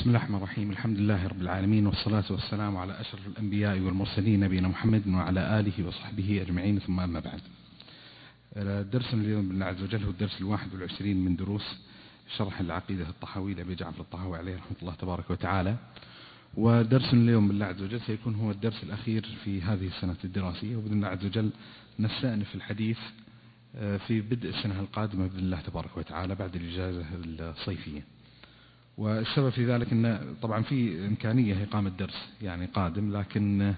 بسم الله الرحمن الرحيم. الحمد لله رب العالمين، والصلاة والسلام على أشرف الأنبياء والمرسلين نبينا محمد وعلى آله وصحبه أجمعين، ثم أما بعد. درسنا اليوم بالله عز وجل هو الدرس 21 من دروس شرح العقيدة الطحاوي لأبي جعفر الطحاوي عليه رحمة الله تبارك وتعالى. ودرسنا اليوم بالله عز وجل سيكون هو الدرس الأخير في هذه السنة الدراسية، وبإذن الله عز وجل نستأنف الحديث في بدء السنة القادمة بإذن الله تبارك وتعالى بعد الإجازة الصيفية. والسبب في ذلك أن طبعا في إمكانية إقامة درس يعني قادم، لكن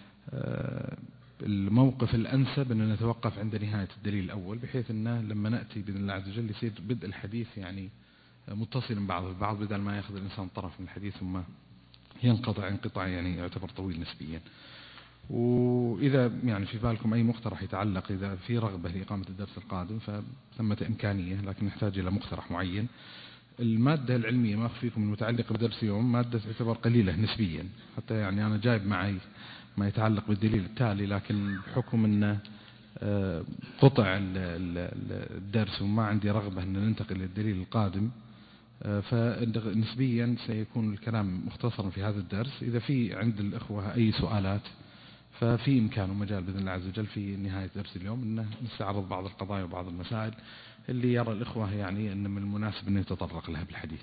الموقف الأنسب أن نتوقف عند نهاية الدليل الأول، بحيث أنه لما نأتي بإذن الله عز وجل يصير بدء الحديث يعني متصلا بعضه البعض، بدل ما يأخذ الإنسان طرف من الحديث ثم ينقطع انقطاع يعني يعتبر طويل نسبيا. وإذا يعني في بالكم أي مقترح يتعلق، إذا في رغبة لإقامة الدرس القادم فثمة إمكانية، لكن نحتاج إلى مقترح معين. المادة العلمية ما أخفيكم المتعلقة بدرس يوم مادة تعتبر قليلة نسبيا، حتى يعني أنا جايب معي ما يتعلق بالدليل التالي، لكن بحكم أن قطع الدرس وما عندي رغبة أن ننتقل للدليل القادم، فنسبيا سيكون الكلام مختصرا في هذا الدرس. إذا في عند الأخوة أي سؤالات ففي إمكان ومجال بإذن الله عز وجل في نهاية درس اليوم أنه نستعرض بعض القضايا وبعض المسائل اللي يرى الإخوة يعني أن من المناسب أن يتطرق لها بالحديث.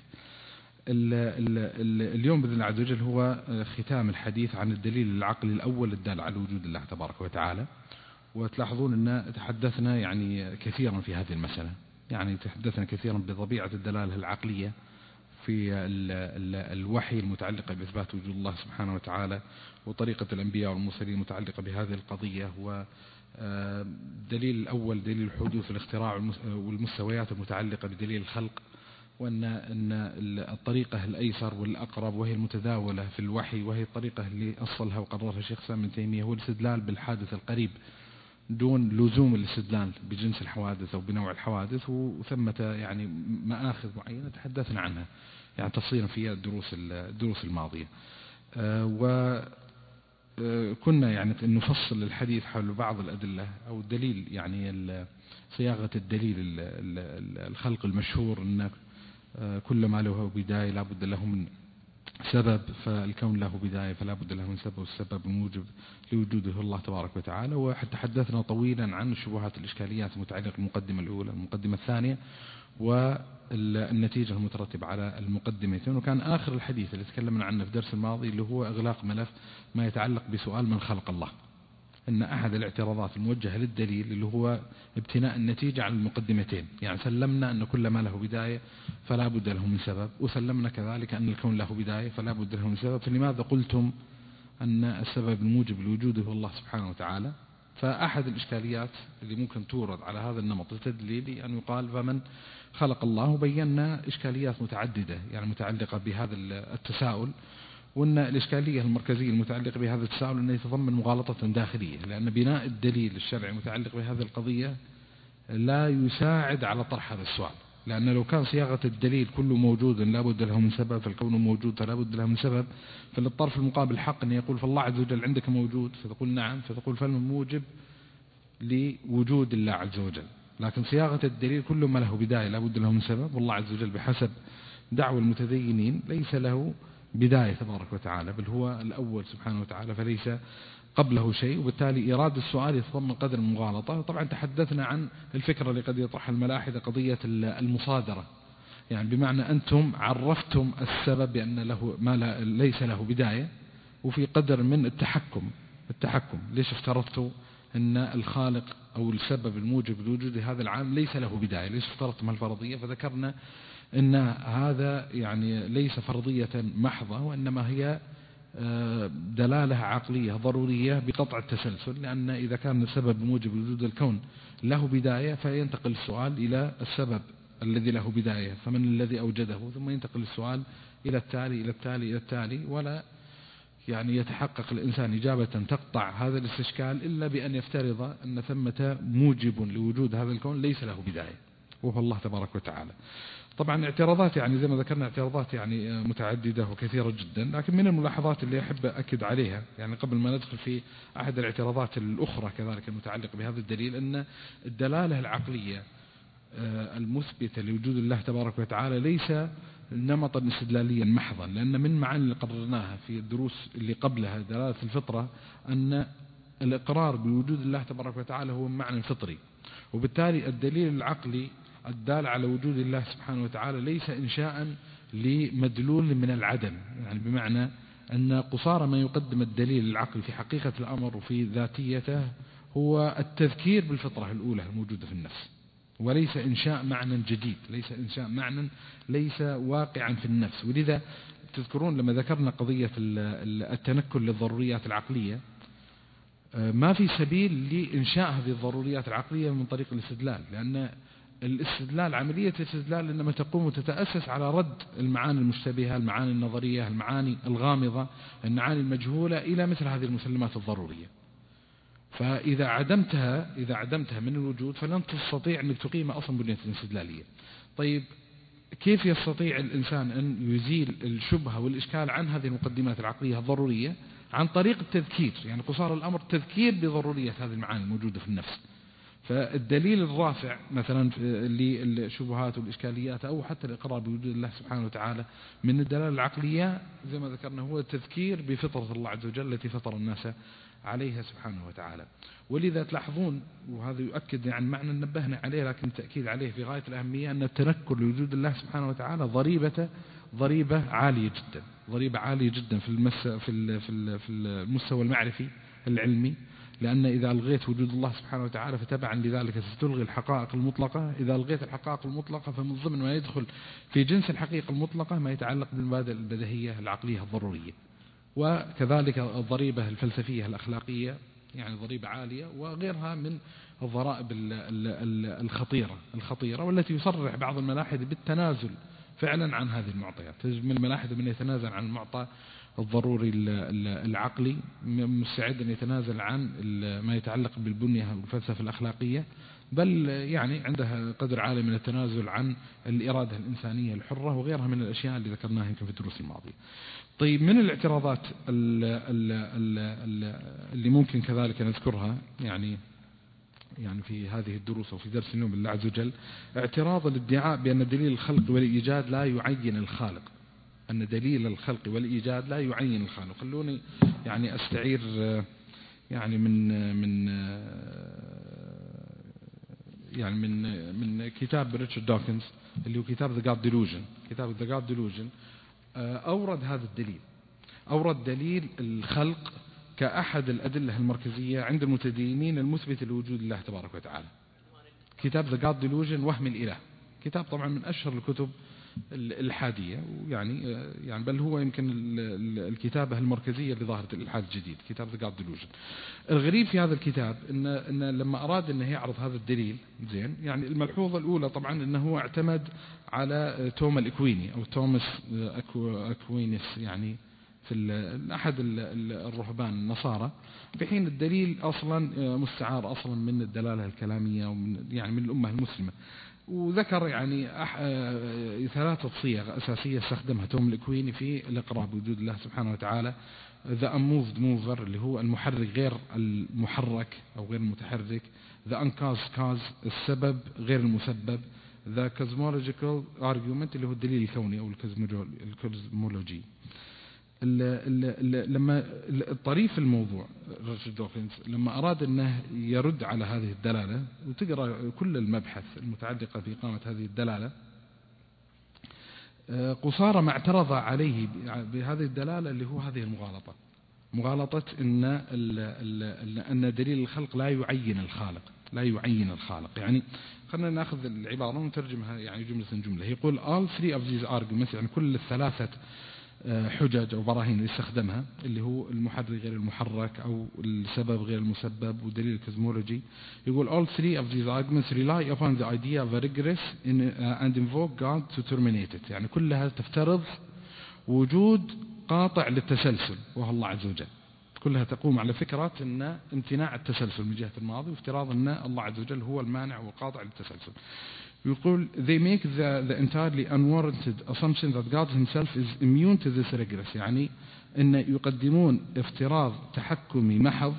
اليوم بإذن الله عز وجل هو ختام الحديث عن الدليل العقلي الأول الدال على وجود الله تبارك وتعالى. وتلاحظون أن تحدثنا يعني كثيرا في هذه المسألة، يعني تحدثنا كثيرا بطبيعة الدلالة العقلية في الوحي المتعلقة بإثبات وجود الله سبحانه وتعالى، وطريقة الأنبياء والمرسلين المتعلقة بهذه القضية. والدليل الأول دليل الحدوث والاختراع والمستويات المتعلقة بدليل الخلق، وأن الطريقة الأيسر والأقرب وهي المتداولة في الوحي، وهي الطريقة اللي أصلها وقررها الشيخ الإسلام ابن تيمية، هو الاستدلال بالحادث القريب دون لزوم الاستدلال بجنس الحوادث أو بنوع الحوادث. وثمة يعني مآخذ معينة تحدثنا عنها يعني تفصيلا في الدروس الماضية. وكنا يعني نفصل الحديث حول بعض الأدلة أو الدليل، يعني صياغة الدليل الخلق المشهور أن كل ما له بداية لا بد له من سبب، فالكون له بداية فلا بد له من سبب، والسبب موجب لوجوده الله تبارك وتعالى. وحتى حدثنا طويلا عن الشبهات الإشكاليات المتعلقة بالمقدمة الأولى المقدمة الثانية والنتيجة المترتبة على المقدمتين. وكان آخر الحديث اللي تكلمنا عنه في درس الماضي اللي هو إغلاق ملف ما يتعلق بسؤال من خلق الله، أن أحد الاعتراضات الموجهة للدليل اللي هو ابتناء النتيجة على المقدمتين، يعني سلمنا أن كل ما له بداية فلا بد له من سبب، وسلمنا كذلك أن الكون له بداية فلا بد له من سبب، فلماذا قلتم أن السبب الموجب لوجوده هو الله سبحانه وتعالى؟ فأحد الإشكاليات اللي ممكن تورد على هذا النمط التدليلي أن يقال فمن خلق الله، وبينا إشكاليات متعددة يعني متعلقة بهذا التساؤل، وأن الإشكالية المركزية المتعلقة بهذا التساؤل أنه يتضمن مغالطة داخلية، لأن بناء الدليل الشرعي المتعلق بهذه القضية لا يساعد على طرح هذا السؤال، لأن لو كان صياغة الدليل كله موجود لا بد له من سبب، فالكون موجود فلا بد له من سبب، فللطرف المقابل حق أن يقول فالله عز وجل عندك موجود، فتقول نعم، فتقول فالم موجب لوجود الله عز وجل. لكن صياغة الدليل كل ما له بداية لا بد له من سبب، والله عز وجل بحسب دعوى المتدينين ليس له بداية تبارك وتعالى، بل هو الأول سبحانه وتعالى فليس قبله شيء، وبالتالي إيراد السؤال يتضمن قدر المغالطة. طبعا تحدثنا عن الفكرة اللي قد يطرحها الملاحدة، قضية المصادرة، يعني بمعنى أنتم عرفتم السبب بأن له ما ليس له بداية، وفي قدر من التحكم ليش افترضتوا أن الخالق أو السبب الموجب لوجود هذا العالم ليس له بداية، ليش افترضتم الفرضية؟ فذكرنا أن هذا يعني ليس فرضية محضة، وإنما هي دلالة عقلية ضرورية بقطع التسلسل، لأن إذا كان السبب موجب وجود الكون له بداية فينتقل السؤال إلى السبب الذي له بداية فمن الذي أوجده، ثم ينتقل السؤال إلى التالي إلى التالي إلى التالي، ولا يعني يتحقق الإنسان إجابة تقطع هذا الاستشكال إلا بأن يفترض أن ثمة موجب لوجود هذا الكون ليس له بداية وهو الله تبارك وتعالى. طبعا اعتراضات يعني زي ما ذكرنا اعتراضات يعني متعددة وكثيرة جدا، لكن من الملاحظات اللي أحب أكد عليها يعني قبل ما ندخل في أحد الاعتراضات الأخرى كذلك المتعلقة بهذا الدليل، أن الدلالة العقلية المثبتة لوجود الله تبارك وتعالى ليس نمطا استدلاليا محضا، لأن من معاني اللي قررناها في الدروس اللي قبلها دلالة الفطرة أن الإقرار بوجود الله تبارك وتعالى هو معنى فطري، وبالتالي الدليل العقلي الدال على وجود الله سبحانه وتعالى ليس إنشاء لمدلول من العدم، يعني بمعنى أن قصارى ما يقدم الدليل العقلي في حقيقة الأمر وفي ذاتيته هو التذكير بالفطرة الأولى الموجودة في النفس، وليس إنشاء معنى جديد، ليس إنشاء معنى ليس واقعا في النفس. ولذا تذكرون لما ذكرنا قضية التنكر للضروريات العقلية، ما في سبيل لإنشاء هذه الضروريات العقلية من طريق الاستدلال، لأن الاستدلال عملية الاستدلال إنما تقوم وتتأسس على رد المعاني المشتبهة، المعاني النظرية، المعاني الغامضة، المعاني المجهولة إلى مثل هذه المسلمات الضرورية. فإذا عدمتها من الوجود فلن تستطيع أن تقيم أصلا بنية الاستدلالية. طيب كيف يستطيع الإنسان أن يزيل الشبهة والإشكال عن هذه المقدمات العقلية الضرورية؟ عن طريق التذكير، يعني قصار الأمر تذكير بضرورية هذه المعاني الموجودة في النفس. فالدليل الرافع مثلا للشبهات والإشكاليات أو حتى الإقرار بوجود الله سبحانه وتعالى من الدلالة العقلية زي ما ذكرنا هو التذكير بفطرة الله عز وجل التي فطر الناس عليها سبحانه وتعالى. ولذا تلاحظون، وهذا يؤكد عن معنى نبهنا عليه لكن التأكيد عليه في غاية الأهمية، أن التنكر لوجود الله سبحانه وتعالى ضريبة عالية جدا، ضريبة عالية جدا في المستوى المعرفي العلمي، لأن إذا ألغيت وجود الله سبحانه وتعالى فتبعا لذلك ستلغي الحقائق المطلقة. إذا ألغيت الحقائق المطلقة فمن ضمن ما يدخل في جنس الحقيقة المطلقة ما يتعلق بالمبادئ البديهية العقلية الضرورية، وكذلك الضريبة الفلسفية الأخلاقية يعني ضريبة عالية، وغيرها من الضرائب الخطيرة والتي يصرح بعض الملاحدة بالتنازل فعلا عن هذه المعطيات. تجد من الملاحدة من يتنازل عن المعطى الضروري العقلي مستعد أن يتنازل عن ما يتعلق بالبنية والفلسفة الأخلاقية، بل يعني عندها قدر عالي من التنازل عن الإرادة الإنسانية الحرة وغيرها من الأشياء اللي ذكرناها يمكن في الدروس الماضية. طيب من الاعتراضات اللي ممكن كذلك نذكرها يعني في هذه الدروس وفي درس اليوم بالله عز وجل، اعتراض الادعاء بأن دليل الخلق والإيجاد لا يعين الخالق، أن دليل الخلق والإيجاد لا يعين الخالق. خلوني يعني أستعير يعني من كتاب ريتشارد دوكنز اللي هو كتاب The God Delusion. كتاب The God Delusion أورد هذا الدليل، أورد دليل الخلق كأحد الأدلة المركزية عند المتدينين المثبت لوجود الله تبارك وتعالى. كتاب The God Delusion وهم الإله، كتاب طبعا من أشهر الكتب الإلحادية، يعني بل هو يمكن الكتابة المركزية لظاهرة الإلحاد الجديد، كتاب The God Delusion. الغريب في هذا الكتاب إن لما أراد أنه يعرض هذا الدليل زين، يعني الملحوظة الأولى طبعا أنه هو اعتمد على توما الإكويني أو توماس أكوينيس، يعني في أحد الرهبان النصارى، في حين الدليل أصلا مستعار أصلا من الدلالة الكلامية ومن يعني من الأمة المسلمة. وذكر يعني 3 صيغ أساسية استخدمها توم الإكويني في الإقرار بوجود الله سبحانه وتعالى: The unmoved mover اللي هو المحرك غير المحرك أو غير المتحرك، The uncaused cause السبب غير المسبب، The cosmological argument اللي هو الدليل الكوني أو الكوزمولوجي. لما الطريف الموضوع ريتشارد دوكنز لما أراد أنه يرد على هذه الدلالة، وتقرأ كل المبحث المتعلقة في إقامة هذه الدلالة، قصارى ما اعترض عليه بهذه الدلالة اللي هو هذه مغالطة أن دليل الخلق لا يعين الخالق. يعني خلينا نأخذ العبارة ونترجمها يعني جملة. يقول all 3 of these arguments، يعني كل 3 حجج أو براهين اللي استخدمها اللي هو المحرك غير المحرك أو السبب غير المسبب ودليل الكوزمولوجي، يقول all 3 of these arguments rely upon the idea of a regress and invoke God to terminate it. يعني كلها تفترض وجود قاطع للتسلسل وهو الله عز وجل، كلها تقوم على فكرة أن امتناع التسلسل من جهة الماضي وافتراض أن الله عز وجل هو المانع والقاطع للتسلسل. يقول they make the entirely unwarranted assumption that God himself is immune to this regress، يعني أن يقدمون افتراض تحكمي محض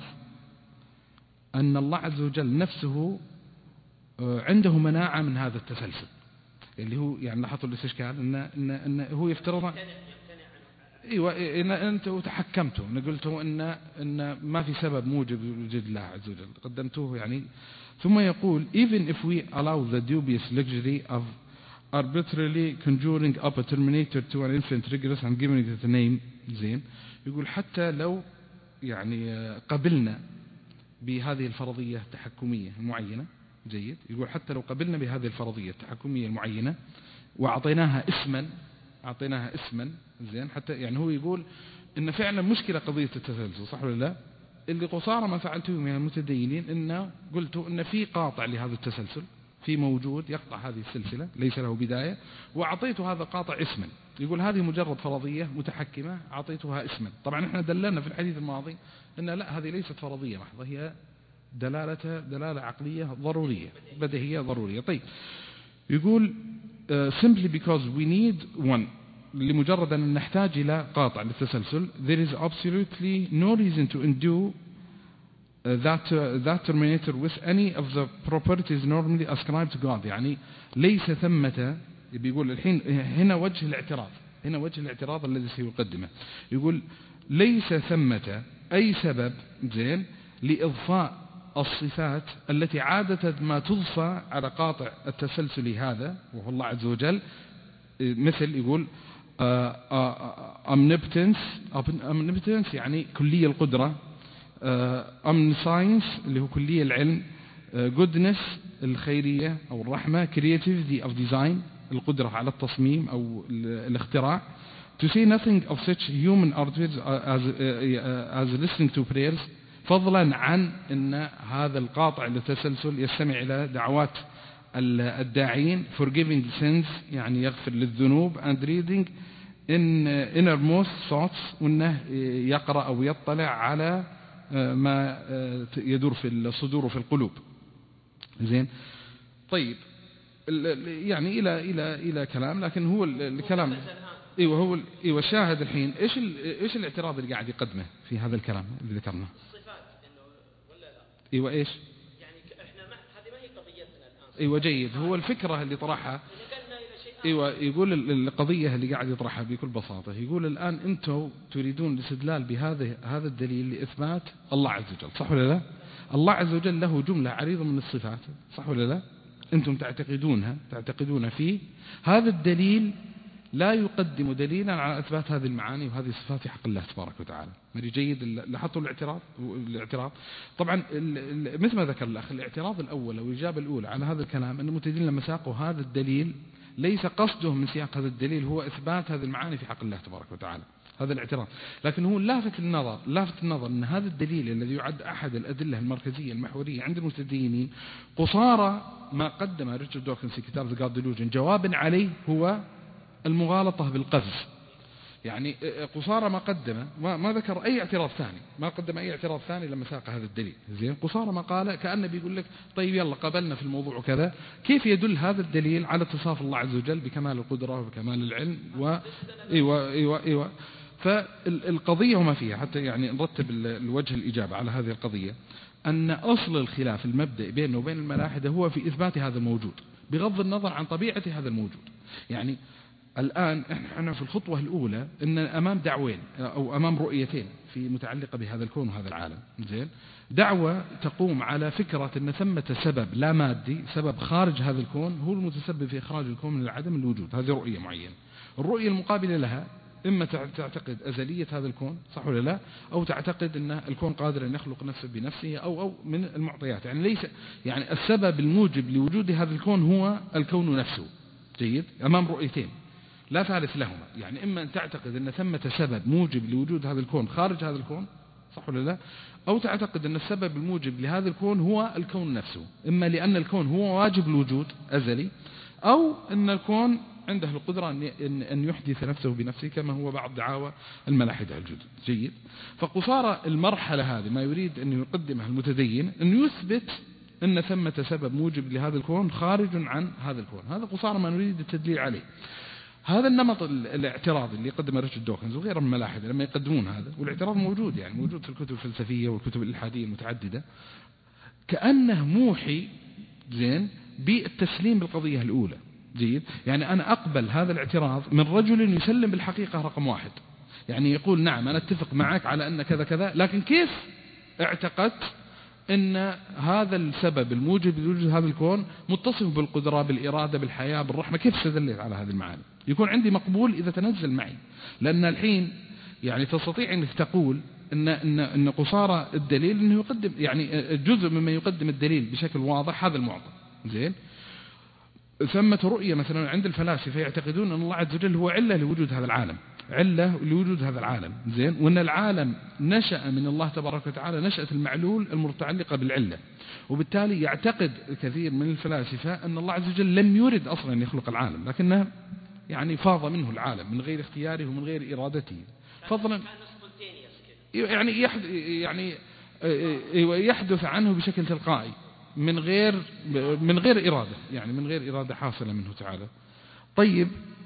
أن الله عز وجل نفسه عنده مناعة من هذا التسلسل. اللي هو يعني لاحظوا الاستشكال إن هو يفترض ايوه انت تحكمته، انا قلته ان ما في سبب موجب لوجود الله عز وجل، قدمتوه يعني. ثم يقول even if we allow the dubious luxury of arbitrarily conjuring up a terminator to an infinite regress and giving it a name زين، يقول حتى لو يعني قبلنا بهذه الفرضية التحكمية المعينة، جيد، يقول حتى لو قبلنا بهذه الفرضية التحكمية المعينة وأعطيناها اسما زين، حتى يعني هو يقول إن فعلا مشكلة قضية التسلسل، صح ولا لا؟ اللي قصارى ما فعلته من المتدينين إن قلتوا إن في قاطع لهذا التسلسل، في موجود يقطع هذه السلسلة ليس له بداية، وأعطيته هذا القاطع اسما. يقول هذه مجرد فرضية متحكمة أعطيتها اسما. طبعا احنا دللنا في الحديث الماضي إن لا، هذه ليست فرضية محضة، هي دلالة عقلية ضرورية بديهية ضرورية. طيب يقول simply because we need one، لمجرد أن نحتاج إلى قاطع للتسلسل، there is absolutely no reason to undo that terminator with any of the properties normally ascribed to God. يعني ليس ثمة، بيقول الحين هنا وجه الاعتراض الذي سيقدمه. يقول ليس ثمة أي سبب زين لإضفاء الصفات التي عادة ما تضفى على قاطع التسلسل هذا وهو الله عز وجل، مثل يقول omnipotence يعني كلية القدرة، omniscience اللي هو كلية العلم، goodness الخيرية أو الرحمة، creativity of design القدرة على التصميم أو الاختراع، to say nothing of such human attitudes as listening to prayers، فضلا عن أن هذا القاطع للتسلسل يستمع إلى دعوات الداعين، forgiving sins يعني يغفر للذنوب، and reading in innermost thoughts وأنه يقرأ أو يطلع على ما يدور في الصدور وفي القلوب. زين، طيب يعني إلى كلام، لكن هو الكلام ايوه الشاهد الحين ايش الاعتراض اللي قاعد يقدمه في هذا الكلام اللي ذكرناه؟ الصفات انه ولا لا؟ ايوه ايش؟ يعني احنا هذه ما هي قضيتنا الان. ايوه جيد، هو الفكره اللي طرحها. ايوه يقول القضيه اللي قاعد يطرحها بكل بساطه، يقول الان انتم تريدون الاستدلال هذا الدليل لاثبات الله عز وجل، صح ولا لا؟ الله عز وجل له جمله عريضه من الصفات، صح ولا لا؟ انتم تعتقدون فيه. هذا الدليل لا يقدم دليلا على اثبات هذه المعاني وهذه الصفات في حق الله تبارك وتعالى. مري جيد، لاحظتوا الاعتراض. طبعا مثل ما ذكر الاخ، الاعتراض الاول او الاجابه الاولى على هذا الكلام ان المتدين لما ساقوا هذا الدليل ليس قصده من سياق هذا الدليل هو اثبات هذه المعاني في حق الله تبارك وتعالى، هذا الاعتراض. لكن هو لافت النظر ان هذا الدليل الذي يعد احد الادله المركزيه المحوريه عند المتدينين قصارى ما قدم ريتشارد دوكنز في كتاب The God Delusion جوابا عليه هو المغالطة بالقذف. يعني قصارى ما قدم ما ذكر أي اعتراض ثاني، ما قدم أي اعتراض ثاني لما ساق هذا الدليل. زين، قصارى ما قال كأنه بيقول لك طيب يلا قبلنا في الموضوع وكذا، كيف يدل هذا الدليل على اتصاف الله عز وجل بكمال القدرة وبكمال العلم أيوة. فالقضية وما فيها حتى يعني نرتب الوجه الإجابة على هذه القضية، أن أصل الخلاف المبدئي بيننا وبين الملاحدة هو في إثبات هذا الموجود بغض النظر عن طبيعة هذا الموجود. يعني الآن احنا في الخطوة الأولى إن أمام دعوين أو أمام رؤيتين في متعلقة بهذا الكون وهذا العالم. زين، دعوة تقوم على فكرة أن ثمة سبب لا مادي، سبب خارج هذا الكون هو المتسبب في إخراج الكون من العدم الوجود، هذه رؤية معينة. الرؤية المقابلة لها إما تعتقد أزلية هذا الكون، صح ولا لا، أو تعتقد أن الكون قادر أن يخلق نفسه بنفسه أو من المعطيات. يعني ليس يعني السبب الموجب لوجود هذا الكون هو الكون نفسه. جيد، أمام رؤيتين لا ثالث لهما. يعني إما أن تعتقد أن ثمة سبب موجب لوجود هذا الكون خارج هذا الكون، صح ولا لا، أو تعتقد أن السبب الموجب لهذا الكون هو الكون نفسه، إما لأن الكون هو واجب الوجود أزلي، أو أن الكون عنده القدرة أن يحدث نفسه بنفسه كما هو بعض دعاوى الملاحدة الجدد. جيد، فقصارى المرحلة هذه ما يريد أن يقدمها المتدين أن يثبت أن ثمة سبب موجب لهذا الكون خارج عن هذا الكون. هذا قصارى ما نريد التدليل عليه. هذا النمط الاعتراض اللي قدمه ريتشارد دوكنز وغيره من الملاحدة لما يقدمون هذا، والاعتراض موجود يعني موجود في الكتب الفلسفية والكتب الإلحادية المتعددة، كأنه موحي زين بالتسليم بالقضية الأولى، جيد. يعني أنا أقبل هذا الاعتراض من رجل يسلم بالحقيقة رقم واحد، يعني يقول نعم أنا أتفق معك على أن كذا كذا، لكن كيف اعتقدت أن هذا السبب الموجب لوجود هذا الكون متصف بالقدرة بالإرادة بالحياة بالرحمة، كيف استدلت على هذه المعاني؟ يكون عندي مقبول إذا تنزل معي. لأن الحين يعني تستطيع أنك تقول إن قصارى الدليل أنه يقدم يعني جزء مما يقدم الدليل بشكل واضح هذا المعطى. زين. ثمة رؤية مثلا عند الفلاسفة يعتقدون أن الله عز وجل هو علة لوجود هذا العالم، علة لوجود هذا العالم. زين. وأن العالم نشأ من الله تبارك وتعالى نشأة المعلول المتعلقة بالعلة، وبالتالي يعتقد كثير من الفلاسفة أن الله عز وجل لم يرد أصلا أن يخلق العالم، لكنه يعني فاض منه العالم من غير اختياره ومن غير إرادته فضلا، يعني يحدث عنه بشكل تلقائي من غير إرادة، يعني من غير إرادة حاصلة منه تعالى. طيب،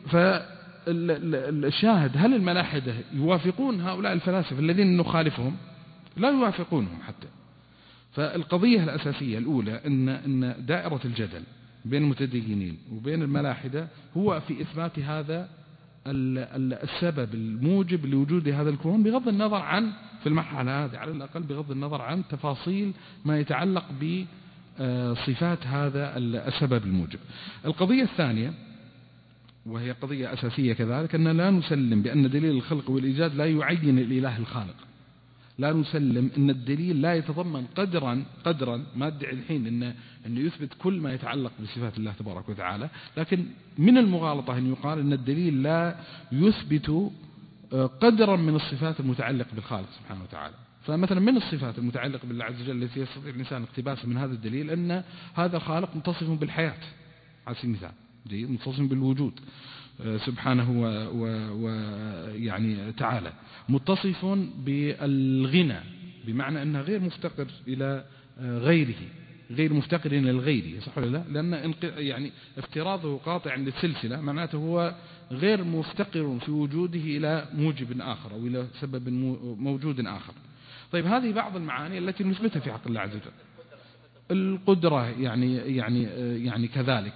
فالشاهد هل الملاحدة يوافقون هؤلاء الفلاسفة الذين نخالفهم؟ لا يوافقونهم حتى. فالقضية الأساسية الأولى أن دائرة الجدل بين المتدينين وبين الملاحدة هو في إثبات هذا السبب الموجب لوجود هذا الكون، بغض النظر عن في المرحلة هذه على الأقل بغض النظر عن تفاصيل ما يتعلق بصفات هذا السبب الموجب. القضية الثانية وهي قضية أساسية كذلك أن لا نسلم بأن دليل الخلق والإيجاد لا يعين الإله الخالق. لا نسلم أن الدليل لا يتضمن قدرا ما ادعي الحين أنه يثبت كل ما يتعلق بصفات الله تبارك وتعالى، لكن من المغالطة أن يقال أن الدليل لا يثبت قدرا من الصفات المتعلقة بالخالق سبحانه وتعالى. فمثلا من الصفات المتعلقة بالله عز وجل التي يستطيع الإنسان اقتباسها من هذا الدليل أن هذا الخالق متصف بالحياة على سبيل المثال، متصف بالوجود سبحانه ويعني تعالى، متصف بالغنى بمعنى أنه غير مفتقر إلى غيره، غير مفتقر إلى الغير، صح ولا لا؟ لأن يعني افتراضه قاطع للسلسلة معناته هو غير مفتقر في وجوده إلى موجب آخر أو إلى سبب موجود آخر. طيب، هذه بعض المعاني التي نثبتها في حق الله عز وجل. القدرة يعني كذلك.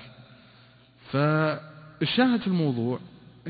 فالشاهد في الموضوع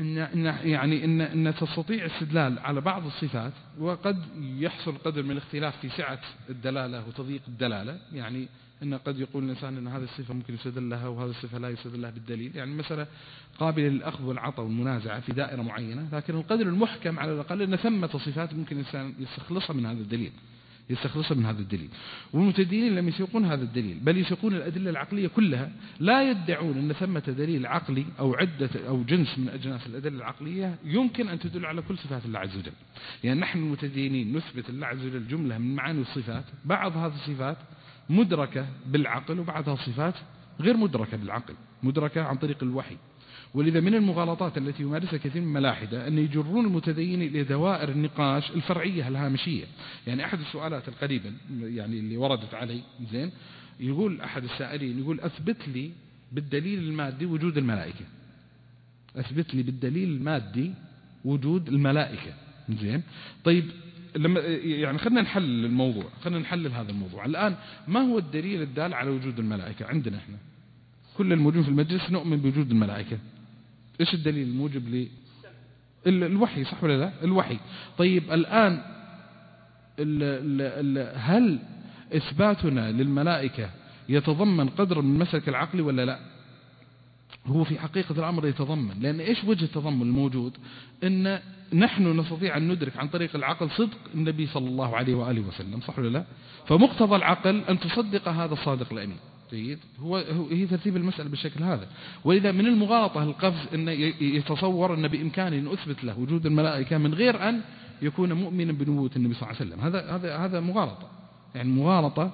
إن تستطيع استدلال على بعض الصفات، وقد يحصل قدر من الاختلاف في سعة الدلالة وتضييق الدلالة. يعني إن قد يقول الإنسان أن هذه الصفة ممكن يستدل لها وهذه الصفة لا يستدل لها بالدليل، يعني مسألة قابلة للأخذ والعطاء والمنازعة في دائرة معينة، لكن القدر المحكم على الأقل أن ثمة صفات ممكن الإنسان يستخلصها من هذا الدليل. والمتدينين لم يسيقون هذا الدليل، بل يسيقون الأدلة العقلية كلها، لا يدعون أن ثمة دليل عقلي أو عدة أو جنس من أجناس الأدلة العقلية يمكن أن تدل على كل صفات الله عز وجل. يعني نحن المتدينين نثبت الله عز وجل جملة من معاني الصفات، بعض هذه الصفات مدركة بالعقل وبعضها صفات غير مدركة بالعقل، مدركة عن طريق الوحي. ولذا من المغالطات التي يمارسها كثير من الملاحدة أن يجرون المتدينين إلى دوائر النقاش الفرعية الهامشية. يعني أحد السؤالات القريبة يعني اللي وردت علي، زين، يقول أحد السائلين يقول أثبت لي بالدليل المادي وجود الملائكة، أثبت لي بالدليل المادي وجود الملائكة. زين. طيب، لما يعني خلنا نحلل هذا الموضوع الآن. ما هو الدليل الدال على وجود الملائكة عندنا احنا؟ كل الموجودين في المجلس نؤمن بوجود الملائكة. ايش الدليل الموجب الوحي، صح ولا لا؟ الوحي. طيب، الآن هل إثباتنا للملائكة يتضمن قدر من المسلك العقلي ولا لا؟ هو في حقيقة الأمر يتضمن، لأن إيش وجه التضمن الموجود؟ إن نحن نستطيع أن ندرك عن طريق العقل صدق النبي صلى الله عليه وآله وسلم، صح ولا لا؟ فمقتضى العقل أن تصدق هذا الصادق الأمين. جيد. هي ترتيب المسألة بالشكل هذا. ولذا من المغالطة القفز أن يتصور أن بإمكانه أن أثبت له وجود الملائكة من غير أن يكون مؤمنا بنبوة النبي صلى الله عليه وسلم. هذا مغالطة، يعني مغالطة.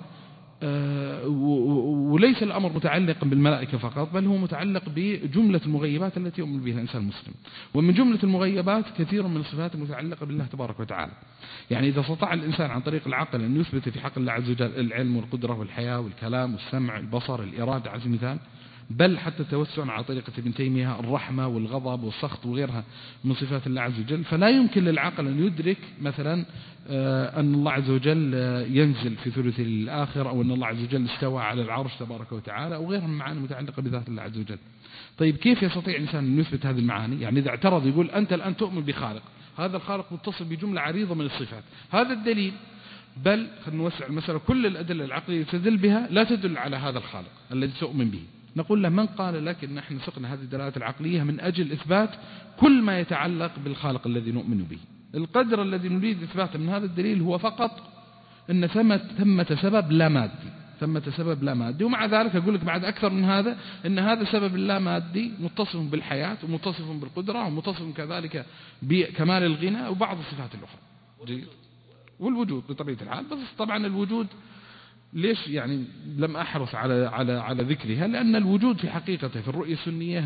وليس الأمر متعلقا بالملائكة فقط، بل هو متعلق بجملة المغيبات التي يؤمن بها الإنسان المسلم. ومن جملة المغيبات كثير من الصفات المتعلقة بالله تبارك وتعالى. يعني إذا استطاع الإنسان عن طريق العقل أن يثبت في حق الله عز وجل العلم والقدرة والحياة والكلام والسمع البصر الإرادة على سبيل المثال، بل حتى توسعا على طريقة ابن تيمية الرحمة والغضب والسخط وغيرها من صفات الله عز وجل. فلا يمكن للعقل أن يدرك مثلا أن الله عز وجل ينزل في ثلث الآخر، أو أن الله عز وجل استوى على العرش تبارك وتعالى، أو غيرها من معاني متعلقة بذات الله عز وجل. طيب كيف يستطيع إنسان أن يثبت هذه المعاني؟ يعني إذا اعترض يقول أنت الآن تؤمن بخالق، هذا الخالق متصل بجملة عريضة من الصفات، هذا الدليل، بل خلينا نوسع المسألة، كل الأدلة العقلية تدل بها لا تدل على هذا الخالق الذي تؤمن به. نقول له من قال لك أن نحن سقنا هذه الدلالات العقلية من أجل إثبات كل ما يتعلق بالخالق الذي نؤمن به؟ القدر الذي نريد إثباته من هذا الدليل هو فقط أن ثمة سبب لا مادي، ثمة سبب لا مادي. ومع ذلك أقول لك بعد أكثر من هذا أن هذا السبب اللا مادي متصف بالحياة ومتصف بالقدرة ومتصف كذلك بكمال الغنى وبعض الصفات الأخرى والوجود بطبيعة الحال. بس طبعا الوجود ليش يعني لم أحرص على ذكرها؟ لأن الوجود في حقيقته في الرؤية السنية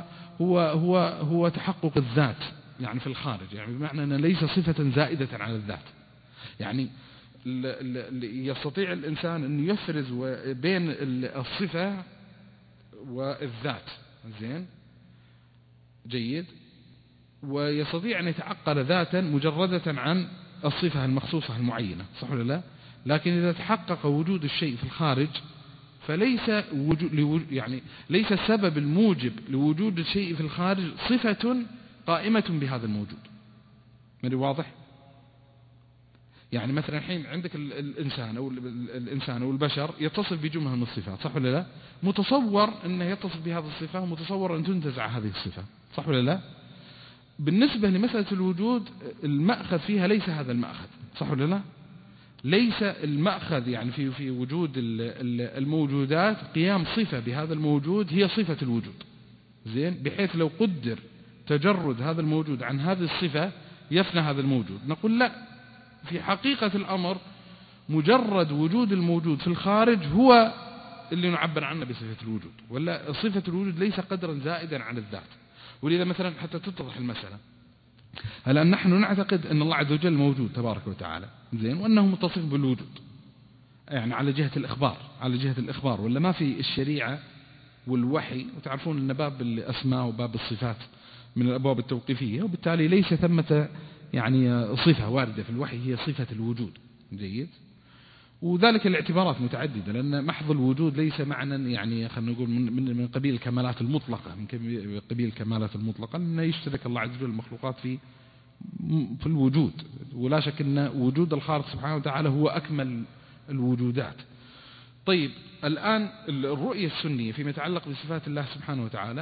هو تحقق الذات يعني في الخارج، يعني بمعنى أنه ليس صفة زائدة على الذات. يعني يستطيع الإنسان أن يفرز بين الصفة والذات، زين جيد، ويستطيع أن يتعقل ذاتا مجردة عن الصفة المخصوصة المعينة، صح ولا لا؟ لكن إذا تحقق وجود الشيء في الخارج فليس يعني ليس السبب الموجب لوجود الشيء في الخارج صفة قائمة بهذا الموجود. ماذا واضح؟ يعني مثلا الحين عندك الإنسان أو البشر يتصف بجملة من الصفات، صح ولا لا؟ متصور أنه يتصف بهذه الصفة ومتصور أن تنتزع هذه الصفة، صح ولا لا؟ بالنسبة لمسألة الوجود المأخذ فيها ليس هذا المأخذ، صح ولا لا؟ ليس المأخذ يعني في وجود الموجودات قيام صفة بهذا الموجود هي صفة الوجود، زين، بحيث لو قدر تجرد هذا الموجود عن هذه الصفة يفنى هذا الموجود. نقول لا، في حقيقة الأمر مجرد وجود الموجود في الخارج هو اللي نعبر عنه بصفة الوجود، ولا صفة الوجود ليس قدرا زائدا على الذات. ولذا مثلا حتى تتضح المسألة، الآن نحن نعتقد أن الله عز وجل موجود تبارك وتعالى، زين، وأنه متصف بالوجود يعني على جهة الإخبار، ولا ما في الشريعة والوحي، وتعرفون أن باب الأسماء وباب الصفات من الأبواب التوقيفية، وبالتالي ليس ثمة يعني صفة واردة في الوحي هي صفة الوجود، جيد. وذلك الاعتبارات متعددة، لأن محض الوجود ليس معنى يعني خلينا نقول من قبيل الكمالات المطلقة، من قبيل الكمالات المطلقة، أن يشترك الله عز وجل المخلوقات في الوجود، ولا شك أن وجود الخالق سبحانه وتعالى هو أكمل الوجودات. طيب الآن الرؤية السنية فيما يتعلق بصفات الله سبحانه وتعالى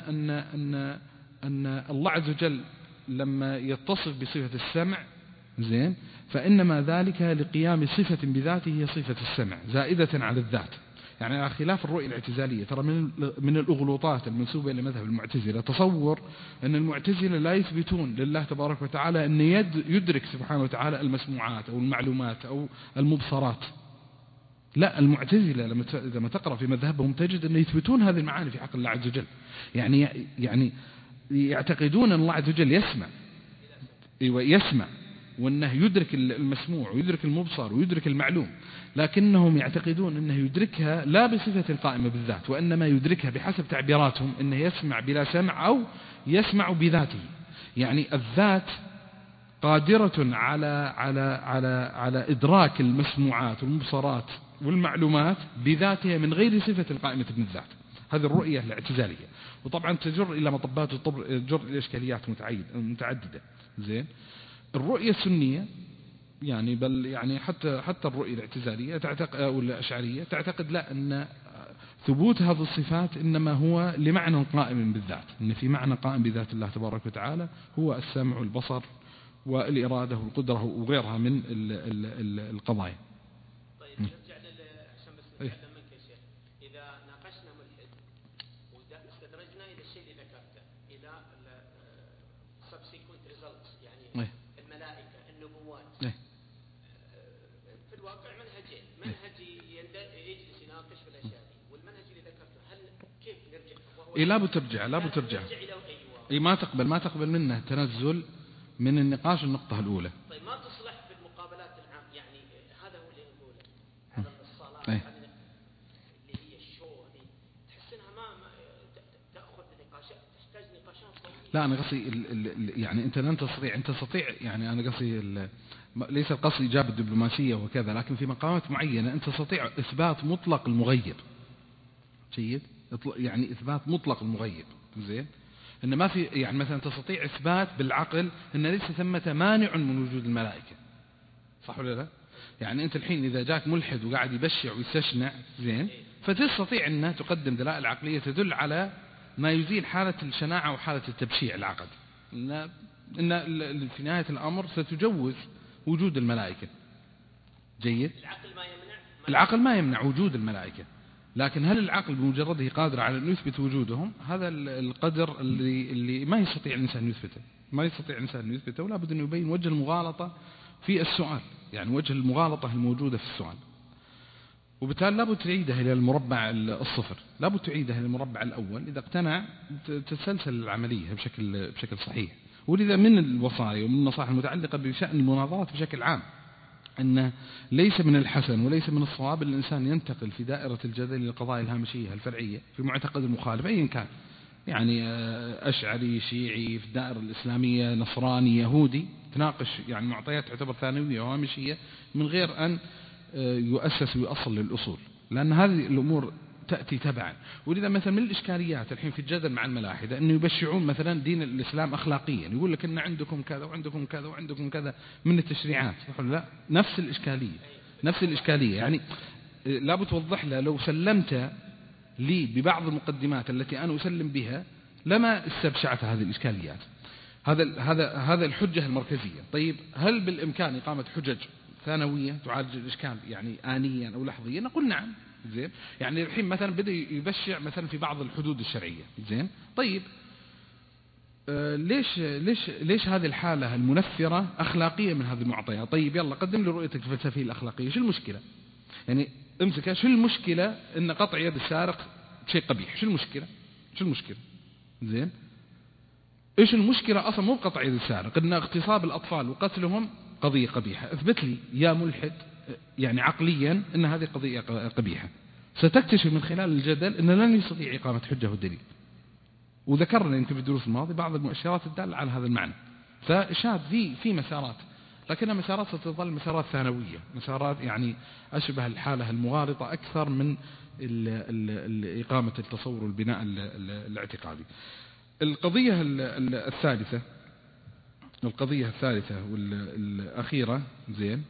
أن الله عز وجل لما يتصف بصفة السمع، زين، فإنما ذلك لقيام صفة بذاته هي صفة السمع زائدة على الذات. يعني على خلاف الرؤية الاعتزالية، ترى من الأغلوطات المنسوبة إلى مذهب المعتزلة تصور أن المعتزلة لا يثبتون لله تبارك وتعالى أن يدرك سبحانه وتعالى المسموعات أو المعلومات أو المبصرات. لا، المعتزلة لما تقرأ في مذهبهم تجد أن يثبتون هذه المعاني في حق الله عز وجل. يعني يعتقدون أن الله عز وجل يسمع وأنه يدرك المسموع ويدرك المبصر ويدرك المعلوم، لكنهم يعتقدون أنه يدركها لا بصفة قائمة بالذات، وإنما يدركها بحسب تعبيراتهم أنه يسمع بلا سمع أو يسمع بذاته. يعني الذات قادرة على إدراك المسموعات والمبصرات والمعلومات بذاتها من غير صفة قائمة بالذات. هذه الرؤية الاعتزالية، وطبعا تجر إلى مطبات وتجر إلى إشكاليات متعددة، زين. الرؤية السنية يعني بل يعني حتى الرؤية الاعتزالية تعتقد أو الأشعرية تعتقد لا، أن ثبوت هذه الصفات إنما هو لمعنى قائم بالذات، إن في معنى قائم بذات الله تبارك وتعالى هو السمع والبصر والإرادة والقدرة وغيرها من القضايا. طيب نرجع عشان بس نتكلم منك يا شيخ، إذا ناقشنا ملحد واستدرجنا إلى الشيء اللي ذكرته إلى subsequent results يعني الملائكة النبوات، في الواقع منهجين، منهج يجلس يناقش في الأشياء دي، والمنهج اللي ذكرته هل كيف نرجع؟ لا بترجع ما تقبل منه تنزل من النقاش النقطة الأولى. طيب ما تصلح في المقابلات العام، يعني هذا هو اللي نقوله، هذا الصلاة اللي هي الشو هذه تحس انها ما لا أنا قصدي يعني أنت لن تستطيع، أنت تستطيع، يعني أنا قصدي ليس القصد إجابة دبلوماسية وكذا، لكن في مقامات معينة أنت تستطيع إثبات مطلق المغيب. جيد، يعني إثبات مطلق المغيب. زين، إن ما في يعني مثلا تستطيع إثبات بالعقل أن ليس ثمة مانع من وجود الملائكة، صح ولا لا؟ يعني أنت الحين إذا جاك ملحد وقاعد يبشع ويستشنع، زين، فتستطيع أن تقدم دلائل عقلية تدل على ما يزيل حالة الشناعة وحالة التبشيع العقد، إن في نهاية الأمر ستجوز وجود الملائكة. جيد، العقل ما يمنع وجود الملائكة، لكن هل العقل بمجرده قادر على أن يثبت وجودهم؟ هذا القدر اللي ما يستطيع الإنسان يثبته، ولا بد أن يبين وجه المغالطة في السؤال، يعني وجه المغالطة الموجودة في السؤال. وبالتالي لابد تعيدها إلى المربع الصفر، لابد تعيدها إلى المربع الأول. إذا اقتنع تتسلسل العملية بشكل صحيح. ولذا من الوصايا ومن النصائح المتعلقة بشأن المناظرات بشكل عام أن ليس من الحسن وليس من الصواب أن الإنسان ينتقل في دائرة الجدل للقضايا الهامشية الفرعية في معتقد المخالف أيا كان، يعني أشعري، شيعي، في الدائرة الإسلامية، نصراني، يهودي، تناقش يعني معطيات تعتبر ثانوية وهامشية من غير أن يؤسس ويؤصل للأصول، لأن هذه الأمور تأتي تبعا. ولذا مثلا من الإشكاليات الحين في الجدل مع الملاحدة أنه يبشعون مثلا دين الإسلام أخلاقيا، يقول لك أن عندكم كذا وعندكم كذا وعندكم كذا من التشريعات، صح ولا لا؟ نفس الإشكالية يعني لابد توضح له. لو سلمت لي ببعض المقدمات التي أنا أسلم بها لما استبشعت هذه الإشكاليات. هذا الحجة المركزية. طيب هل بالإمكان إقامة حجج ثانوية تعالج الإشكال يعني آنيا أو لحظيا؟ نقول نعم. زين، يعني الحين مثلا بدأ يبشع مثلا في بعض الحدود الشرعية. زين، طيب ليش هذه الحالة المنفرة أخلاقية من هذه المعطيات؟ طيب يلا قدم لي رؤيتك الفلسفية الأخلاقية، شو المشكلة؟ يعني امسكها، شو المشكلة إن قطع يد السارق شيء قبيح؟ شو المشكلة؟ زين، إيش المشكلة أصلا؟ مو بقطع يد السارق، إن اغتصاب الأطفال وقتلهم قضية قبيحة. اثبت لي يا ملحد يعني عقليا أن هذه قضية قبيحة. ستكتشف من خلال الجدل أن لن يستطيع إقامة حجة ودليل. وذكرنا يمكن في الدروس الماضية بعض المؤشرات الدالة على هذا المعنى. فشاهد في مسارات، لكنها مسارات ستظل مسارات ثانوية، مسارات يعني أشبه الحالة المغالطة أكثر من إقامة التصور والبناء الاعتقادي. القضية الثالثة والأخيرة، زين،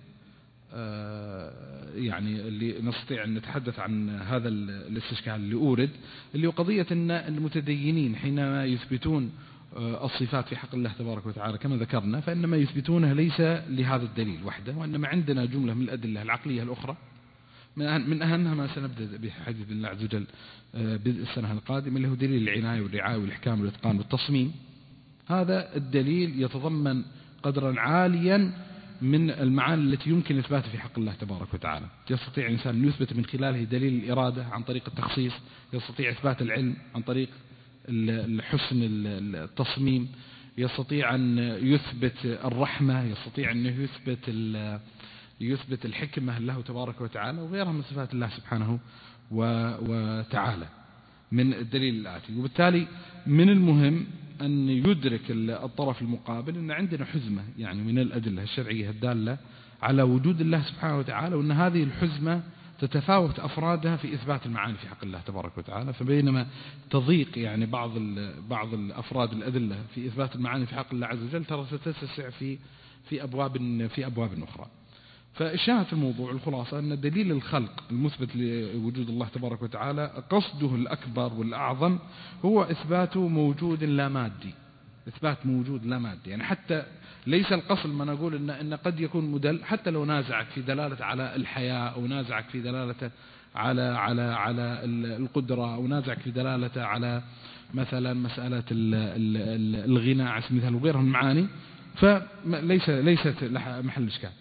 يعني اللي نستطيع أن نتحدث عن هذا الاستشكال اللي أورد، اللي هو قضية أن المتدينين حينما يثبتون الصفات في حق الله تبارك وتعالى كما ذكرنا، فإنما يثبتونها ليس لهذا الدليل وحده، وإنما عندنا جملة من الأدلة العقلية الأخرى، من أهمها ما سنبدأ بحديث الله عز وجل بدء السنة القادمة، اللي هو دليل العناية والرعاية والإحكام والإتقان والتصميم. هذا الدليل يتضمن قدرا عاليا من المعاني التي يمكن إثباتها في حق الله تبارك وتعالى. يستطيع الإنسان أن يثبت من خلاله دليل الإرادة عن طريق التخصيص، يستطيع إثبات العلم عن طريق حسن التصميم، يستطيع أن يثبت الرحمة، يستطيع أن يثبت الحكمة له تبارك وتعالى وغيرها من صفات الله سبحانه وتعالى من الدليل الآتي. وبالتالي من المهم أن يدرك الطرف المقابل أن عندنا حزمة يعني من الأدلة الشرعية الدالة على وجود الله سبحانه وتعالى، وأن هذه الحزمة تتفاوت أفرادها في إثبات المعاني في حق الله تبارك وتعالى. فبينما تضيق يعني بعض الأفراد الأدلة في إثبات المعاني في حق الله عز وجل، ترى ستتسع في أبواب أخرى. فالشاهد في الموضوع الخلاصة أن دليل الخلق المثبت لوجود الله تبارك وتعالى قصده الأكبر والأعظم هو إثبات موجود لا مادي، إثبات موجود لا مادي. يعني حتى ليس القصد ما نقول إن قد يكون مدل، حتى لو نازعك في دلالة على الحياة، أو نازعك في دلالة على القدرة، أو نازعك في دلالة على مثلا مسألة الغنى على سبيل المثال وغيرها من المعاني، فليست محل إشكال.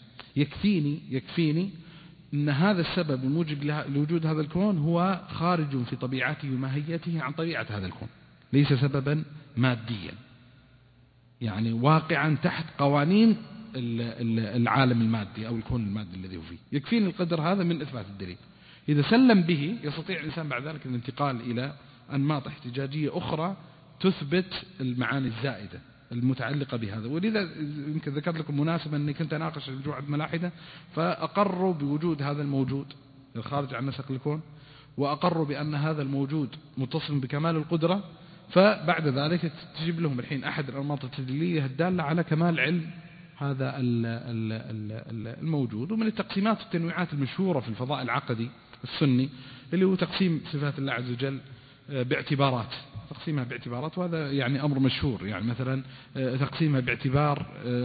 يكفيني أن هذا السبب الموجب لوجود هذا الكون هو خارج في طبيعته وماهيته عن طبيعة هذا الكون، ليس سببا ماديا يعني واقعا تحت قوانين العالم المادي أو الكون المادي الذي هو فيه. يكفيني القدر هذا من إثبات الدليل. إذا سلم به يستطيع الإنسان بعد ذلك الانتقال إلى أنماط احتجاجية أخرى تثبت المعاني الزائدة المتعلقة بهذا. ولذا يمكن ذكرت لكم مناسبة أني كنت أناقش الجوع الملاحدة، فأقروا بوجود هذا الموجود الخارج عن نسق الكون، وأقروا بأن هذا الموجود متصل بكمال القدرة، فبعد ذلك تجيب لهم الحين أحد الأنماط التدليلية الدالة على كمال علم هذا الموجود. ومن التقسيمات والتنويعات المشهورة في الفضاء العقدي السني اللي هو تقسيم صفات الله عز وجل باعتبارات، تقسيمها باعتبارات، وهذا يعني أمر مشهور. يعني مثلا تقسيمها باعتبار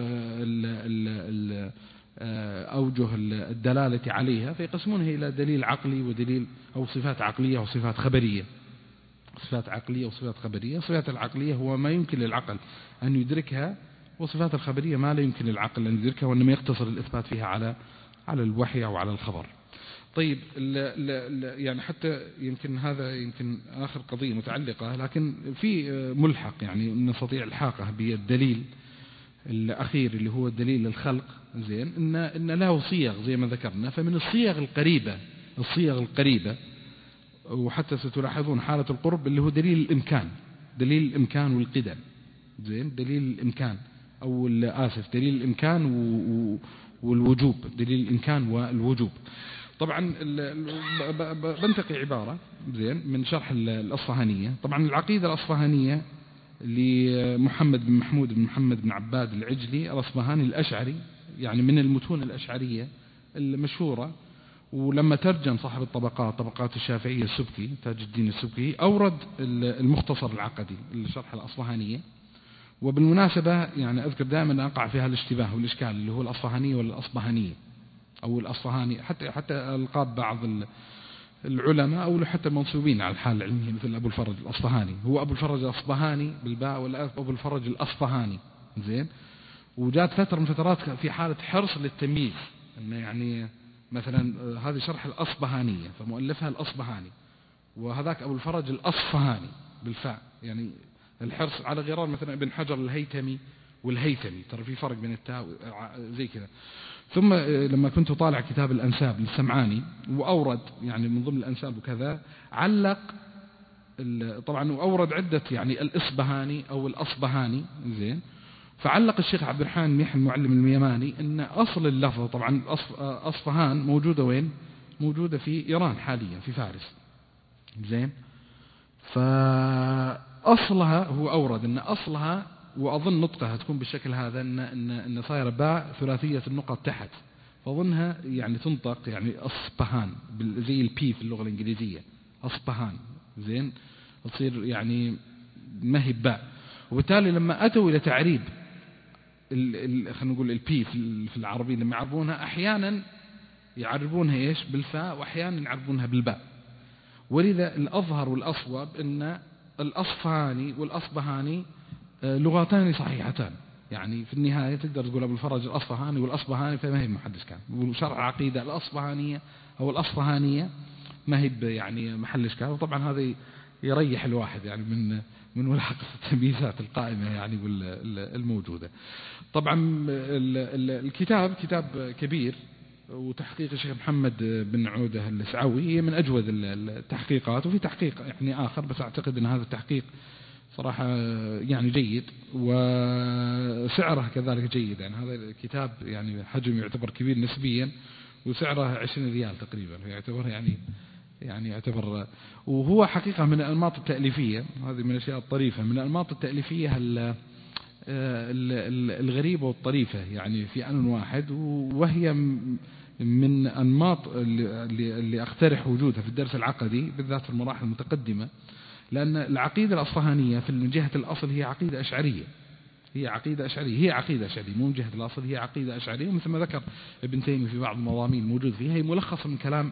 أوجه الدلالة عليها، فيقسمونها إلى دليل عقلي ودليل أو صفات عقلية وصفات خبرية. صفات عقلية وصفات خبرية. الصفات العقلية هو ما يمكن للعقل أن يدركها، وصفات الخبرية ما لا يمكن للعقل أن يدركها، وإنما يقتصر الإثبات فيها على الوحي أو على الخبر. طيب يعني حتى يمكن هذا يمكن آخر قضية متعلقة، لكن في ملحق يعني نستطيع الحاقه بالدليل الأخير اللي هو الدليل الخلق. زين إن له صيغ زي ما ذكرنا، فمن الصيغ القريبة وحتى ستلاحظون حالة القرب اللي هو دليل الإمكان والقدم. زين دليل الإمكان أو دليل الإمكان والوجوب، دليل الإمكان والوجوب. طبعا بنتقي عبارة زين من شرح الأصفهانية. طبعا العقيدة الأصفهانية لمحمد بن محمود بن محمد بن عباد العجلي الأصفهاني الأشعري، يعني من المتون الأشعرية المشهورة. ولما ترجم صاحب طبقات الشافعية السبكي تاج الدين السبكي أورد المختصر العقدي لشرح الأصفهانية. وبالمناسبة يعني أذكر دائما أقع فيها الاشتباه والإشكال اللي هو الأصفهانية والأصبهانية أو الأصفهاني، حتى ألقاب بعض العلماء أو حتى المنصوبين على الحال العلمية مثل أبو الفرج الأصفهاني، هو أبو الفرج الأصبهاني بالباء ولا أبو الفرج الأصفهاني. زين وجاءت فترة من فترات في حالة حرص للتمييز، إنه يعني مثلا هذه شرح الأصبهانية فمؤلفها الأصبهاني، وهذاك أبو الفرج الأصفهاني بالفاء، يعني الحرص على غرار مثلا ابن حجر الهيتمي والهيثمي، ترى في فرق بين التاء زي كذا. ثم لما كنت طالع كتاب الأنساب للسمعاني وأورد يعني من ضمن الأنساب وكذا علق طبعا وأورد عدة يعني الإصبهاني أو الأصبهاني. زين فعلق الشيخ عبد الرحمن منيح المعلم الميماني أن أصل اللفظ طبعا أصفهان موجودة وين؟ موجودة في إيران حاليا في فارس. زين فأصلها هو أورد أن أصلها وأظن نطقها تكون بالشكل هذا أن صايرة باء ثلاثية النقط تحت، فأظنها يعني تنطق يعني أصبهان زي البي في اللغة الإنجليزية أصبهان. زين تصير يعني ما هي باء. وبالتالي لما أتوا إلى تعريب خلينا نقول البي في العربية لما يعربونها أحيانا يعربونها إيش بالفاء وأحيانا يعربونها بالباء. ولذا الأظهر والأصوب أن الأصفهاني والأصبهاني لغتان صحيحتان، يعني في النهاية تقدر تقول أبو الفرج الأصفهاني والأصبهاني فما هي محدث كان. وشرع عقيدة الأصبهانية أو الأصفهانية ما هي يعني محل إشكال. وطبعا هذا يريح الواحد يعني من ملاحقة التمييزات القائمة يعني الموجودة. طبعا الكتاب كتاب كبير وتحقيق الشيخ محمد بن عودة السعوي هي من أجود التحقيقات. وفي تحقيق يعني آخر بس أعتقد أن هذا التحقيق صراحة يعني جيد وسعره كذلك جيد. يعني هذا الكتاب يعني حجم يعتبر كبير نسبيا وسعره 20 ريال تقريبا، يعتبر يعني يعتبر. وهو حقيقة من الأنماط التأليفية، هذه من الأشياء الطريفة، من الأنماط التأليفية الغريبة والطريفة يعني في آن واحد. وهي من أنماط اللي أقترح وجودها في الدرس العقدي بالذات في المراحل المتقدمة، لأن العقيدة الأصفهانية من جهة الأصل هي عقيدة أشعرية، هي عقيدة أشعرية مو من جهة الأصل، هي عقيدة أشعرية. ومثل ما ذكر ابن تيمية في بعض المضامين الموجود فيها هي ملخص من كلام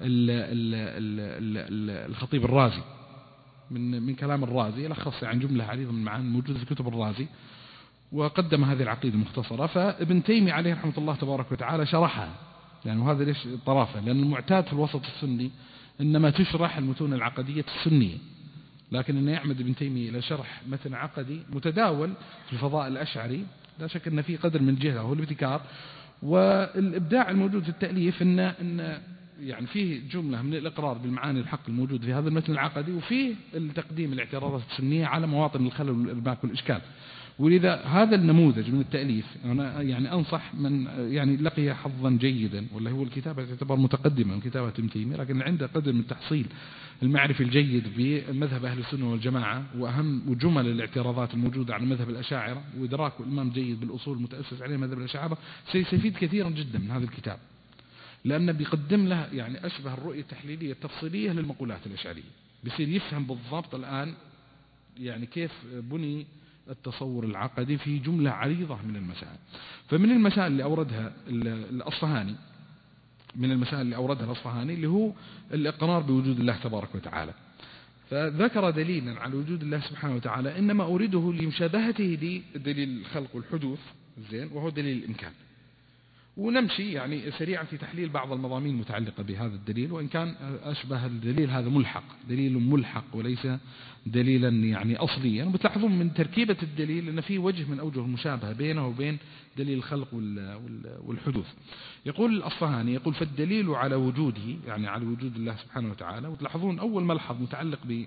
الخطيب الرازي، من كلام الرازي لخص عن جملة عديدة من المعاني الموجودة في كتب الرازي وقدم هذه العقيدة المختصرة. فابن تيمية عليه رحمة الله تبارك وتعالى شرحها يعني، وهذا ليش طرافة؟ لأن المعتاد في الوسط السني إنما تشرح المتون العقدية السنية، لكن أن يعمد ابن تيمية إلى شرح متن عقدي متداول في الفضاء الأشعري لا شك أن فيه قدر من جهة هو الابتكار والإبداع الموجود في التأليف. إن يعني فيه جملة من الإقرار بالمعاني الحق الموجود في هذا المتن العقدي، وفيه التقديم الاعتراضات السنية على مواطن الخلل والإرباك والإشكال. ولذا هذا النموذج من التأليف أنا يعني أنصح من يعني لقي حظا جيدا، ولا هو الكتابة تعتبر متقدمة من كتابة ابن تيمية، لكن عنده قدر من تحصيل المعرفي الجيد بمذهب أهل السنة والجماعة وأهم وجمل الاعتراضات الموجودة على مذهب الأشاعرة، وإدراك الإمام جيد بالأصول المتأسس عليه مذهب الأشاعرة، سيستفيد كثيرا جدا من هذا الكتاب، لأنه بيقدم له يعني أشبه الرؤية التحليلية التفصيلية للمقولات الأشعرية، بيصير يفهم بالضبط الآن يعني كيف بني التصور العقدي في جملة عريضة من المسائل. فمن المسائل اللي أوردها الأصفهاني، من المسائل اللي أوردها الأصفهاني اللي هو الإقرار بوجود الله تبارك وتعالى، فذكر دليلا على وجود الله سبحانه وتعالى إنما أورده لمشابهته لدليل الخلق والحدوث، زين، وهو دليل الإمكان. ونمشي يعني سريعا في تحليل بعض المضامين المتعلقة بهذا الدليل، وإن كان أشبه الدليل هذا ملحق، دليل ملحق وليس دليلا يعني أصليا. بتلاحظون من تركيبة الدليل أن في وجه من أوجه المشابهة بينه وبين دليل الخلق والحدوث. يقول الأصفهاني يقول فالدليل على وجوده يعني على وجود الله سبحانه وتعالى. وتلاحظون أول ملحظ متعلق ب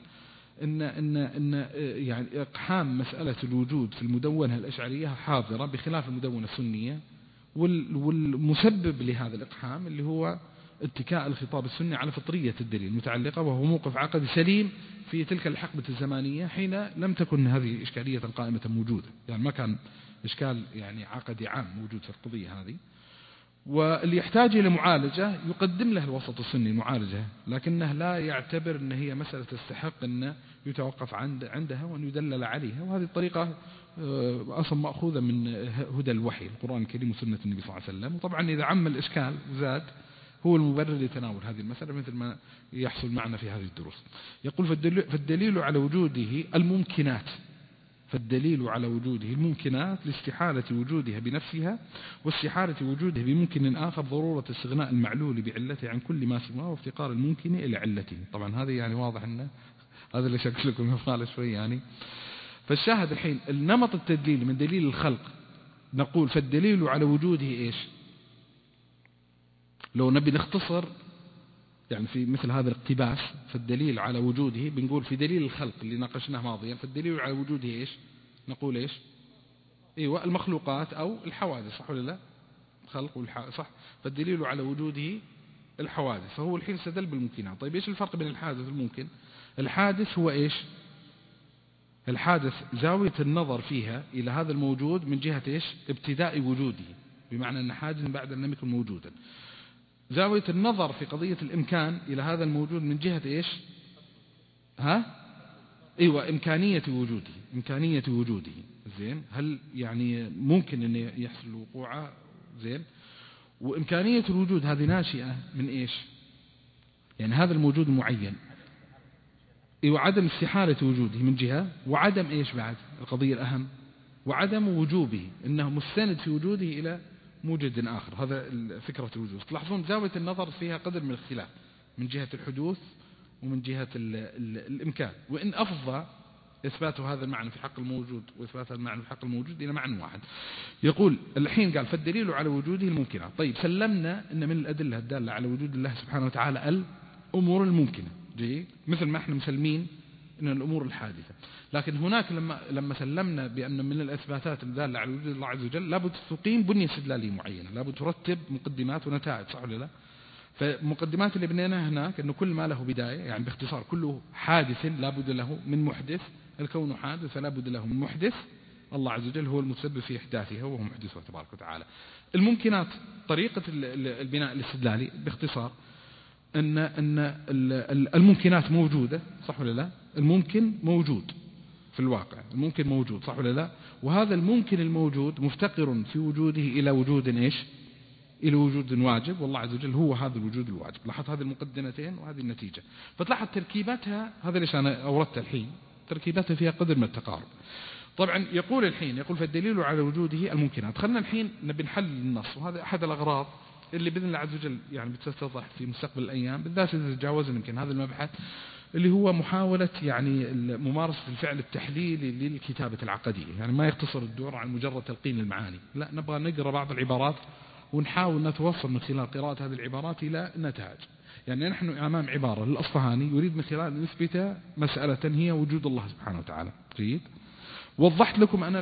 إن يعني إقحام مسألة الوجود في المدونة الأشعرية حاضرة بخلاف المدونة السنية، والمسبب لهذا الإقحام اللي هو اتكاء الخطاب السني على فطرية الدليل المتعلقة، وهو موقف عقدي سليم في تلك الحقبة الزمانية حين لم تكن هذه إشكالية قائمة موجودة، يعني ما كان إشكال يعني عقدي عام موجود في القضية هذه. واللي يحتاج إلى معالجة يقدم له الوسط السني معالجة، لكنه لا يعتبر أن هي مسألة تستحق أن يتوقف عندها وأن يدلل عليها. وهذه الطريقة أصلا مأخوذة من هدى الوحي القرآن الكريم وسنة النبي صلى الله عليه وسلم. وطبعا إذا عم الإشكال وزاد هو المبرر لتناول هذه المسألة مثل ما يحصل معنا في هذه الدروس. يقول فالدليل على وجوده الممكنات، فالدليل على وجوده الممكنات لاستحالة وجودها بنفسها واستحالة وجوده بممكن آخر، ضرورة استغناء المعلول بعلته عن كل ما سواه وافتقار الممكن إلى علته. طبعا هذا يعني واضح أنه هذا اللي شكل لكم يفعل شوي يعني. فالشاهد الحين النمط التدليل من دليل الخلق نقول فالدليل على وجوده إيش؟ لو نبي نختصر يعني في مثل هذا الاقتباس، فالدليل على وجوده بنقول في دليل الخلق اللي ناقشناه ماضيا، فالدليل على وجوده إيش؟ نقول إيش؟ أيوة المخلوقات أو الحوادث، صح ولا لا؟ خلق صح. فالدليل على وجوده الحوادث، فهو الحين استدل بالممكنات. طيب إيش الفرق بين الحادث والممكن؟ الحادث هو إيش؟ الحادث زاوية النظر فيها إلى هذا الموجود من جهة إيش؟ ابتداء وجوده، بمعنى أن حادث بعد أن لم يكن موجودا. زاوية النظر في قضية الإمكان إلى هذا الموجود من جهة إيش؟ أيوة إمكانية وجوده، إمكانية وجوده. زين، هل يعني ممكن أن يحصل وقوعه؟ زين، وإمكانية الوجود هذه ناشئة من إيش؟ يعني هذا الموجود معين، أيوة عدم استحالة وجوده من جهة، وعدم إيش بعد القضية الأهم؟ وعدم وجوبه، إنه مستند في وجوده إلى موجد آخر. هذا فكرة الوجود. تلاحظون زاوية النظر فيها قدر من الاختلاف من جهة الحدوث ومن جهة الإمكان، وإن أفضى إثبات هذا المعنى في حق الموجود وإثبات هذا المعنى في حق الموجود إلى معنى واحد. يقول الحين قال فالدليل على وجوده الممكنة. طيب سلمنا أن من الأدلة الدالة على وجود الله سبحانه وتعالى الأمور الممكنة، جيد، مثل ما احنا مسلمين أن الأمور الحادثة. لكن هناك لما سلمنا بأن من الأثباتات الدالة على وجود الله عز وجل لابد تقيم بنية استدلالية معينة، لابد ترتب مقدمات ونتائج، صح ولا لا؟ فمقدمات اللي بنيناها هناك أنه كل ما له بداية، يعني باختصار كله حادث لابد له من محدث، الكون حادث فلا بد له من محدث، الله عز وجل هو المسبب في إحداثها وهو محدثه تبارك وتعالى. الممكنات طريقة البناء الاستدلالي باختصار أن الممكنات موجودة، صح ولا لا؟ الممكن موجود في الواقع، الممكن موجود، صح ولا لا؟ وهذا الممكن الموجود مفتقر في وجوده إلى وجود إيش؟ إلى وجود واجب، والله عز وجل هو هذا الوجود الواجب. لاحظ هذه المقدمتين وهذه النتيجة، فتلاحظ تركيباتها، هذا ليش أنا أوردت الحين، تركيباتها فيها قدر من التقارب. طبعا يقول الحين فالدليل على وجوده الممكنات. خلنا الحين نبي نحل النص، وهذا أحد الأغراض اللي بإذن الله عز وجل يعني بتتضح في مستقبل الأيام، بالذات إذا تجاوزنا يمكن هذا المبحث اللي هو محاولة يعني ممارسة الفعل التحليلي للكتابة العقدية. يعني ما يختصر الدور عن مجرد تلقين المعاني، لا، نبغى نقرأ بعض العبارات ونحاول نتوصل من خلال قراءة هذه العبارات إلى نتائج. يعني نحن أمام عبارة للأصفهاني يريد من خلال أن يثبت مسألة هي وجود الله سبحانه وتعالى. جيد. وضحت لكم أنا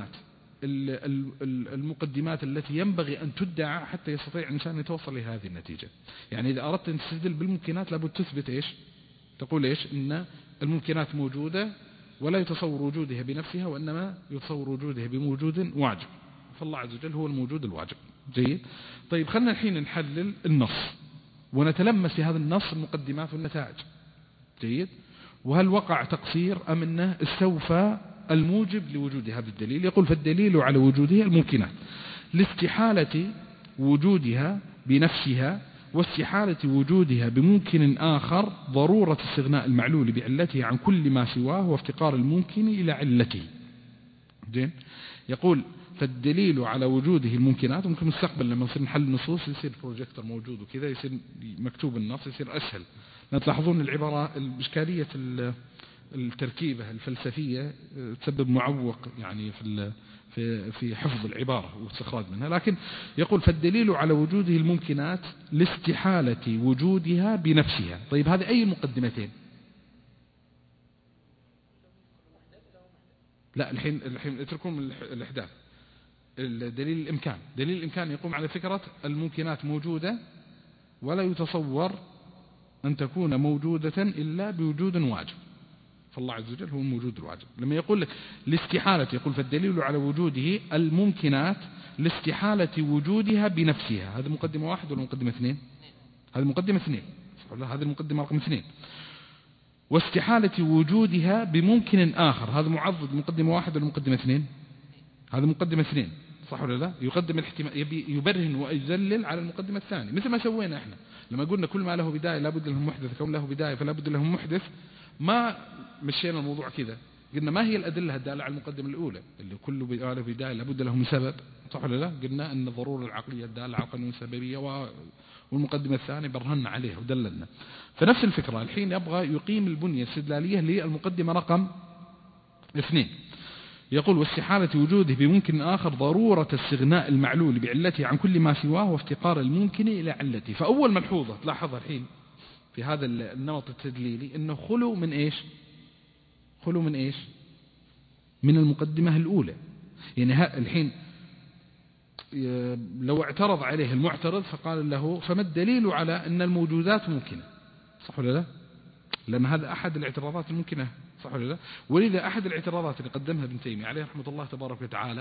المقدمات التي ينبغي أن تدعى حتى يستطيع الإنسان أن يتوصل لهذه النتيجة. يعني إذا أردت أن تستدل بالممكنات لابد تثبت إيش؟ تقول إيش؟ إن الممكنات موجودة ولا يتصور وجودها بنفسها، وإنما يتصور وجودها بموجود واجب، فالله عز وجل هو الموجود الواجب. جيد. طيب خلنا الحين نحلل النص ونتلمس في هذا النص المقدمات والنتائج. جيد. وهل وقع تقصير أم أنه استوفى الموجب لوجود هذا الدليل؟ يقول فالدليل على وجوده الممكنات لاستحالة وجودها بنفسها واستحالة وجودها بممكن آخر، ضرورة استغناء المعلول بعلته عن كل ما سواه وافتقار الممكن إلى علته. زين. يقول فالدليل على وجوده الممكنات. ممكن مستقبل لما نصير نحل النصوص يصير بروجيكتور موجود وكذا يصير مكتوب النص يصير أسهل. تلاحظون العبارة الإشكالية التركيبة الفلسفية تسبب معوق يعني في حفظ العبارة واستخراج منها. لكن يقول فالدليل على وجوده الممكنات لاستحالة وجودها بنفسها. طيب هذه أي مقدمتين؟ لا الحين اتركون من الإحداث. الدليل الإمكان. دليل الإمكان يقوم على فكرة الممكنات موجودة ولا يتصور أن تكون موجودة إلا بوجود واجب، فالله عز وجل هو الموجود الواجب. لما يقول لك الاستحالة يقول فالدليل على وجوده الممكنات لاستحالة وجودها بنفسها. هذا مقدمة واحد ولا مقدمة اثنين؟ هذا مقدمة اثنين. هذا المقدمة رقم اثنين. واستحالة وجودها بممكن آخر. هذا معضد مقدمة واحد ولا مقدمة اثنين؟ هذا مقدمة اثنين. صح ولا لا؟ يقدم الاحتمال، يبي يبرهن ويدلل على المقدمة الثانية، مثل ما سوينا احنا لما قلنا كل ما له بداية لابد له محدث، كون له بداية فلا بد له محدث. ما مشينا الموضوع كذا، قلنا ما هي الأدلة الدالة على المقدمة الأولى اللي كل ما له بداية لابد له من سبب. صح ولا لا؟ قلنا أن الضرورة العقلية الدالة على قانون السببية، والمقدمة الثانية برهنا عليها ودللنا. فنفس الفكرة الحين يبغى يقيم البنية الاستدلالية للمقدمة رقم 2. يقول واستحالة وجوده بممكن آخر، ضرورة استغناء المعلول بعلته عن كل ما سواه وافتقار الممكن إلى علته. فأول ملحوظة تلاحظها الحين في هذا النمط التدليلي أنه خلو من إيش؟ خلو من إيش؟ من المقدمة الأولى. يعني الحين لو اعترض عليه المعترض فقال له فما الدليل على أن الموجودات ممكنة؟ صح ولا لا؟ لأن هذا أحد الاعتراضات الممكنة. صح ولا لا؟ ولذا أحد الاعتراضات اللي قدمها ابن تيمية عليه رحمة الله تبارك وتعالى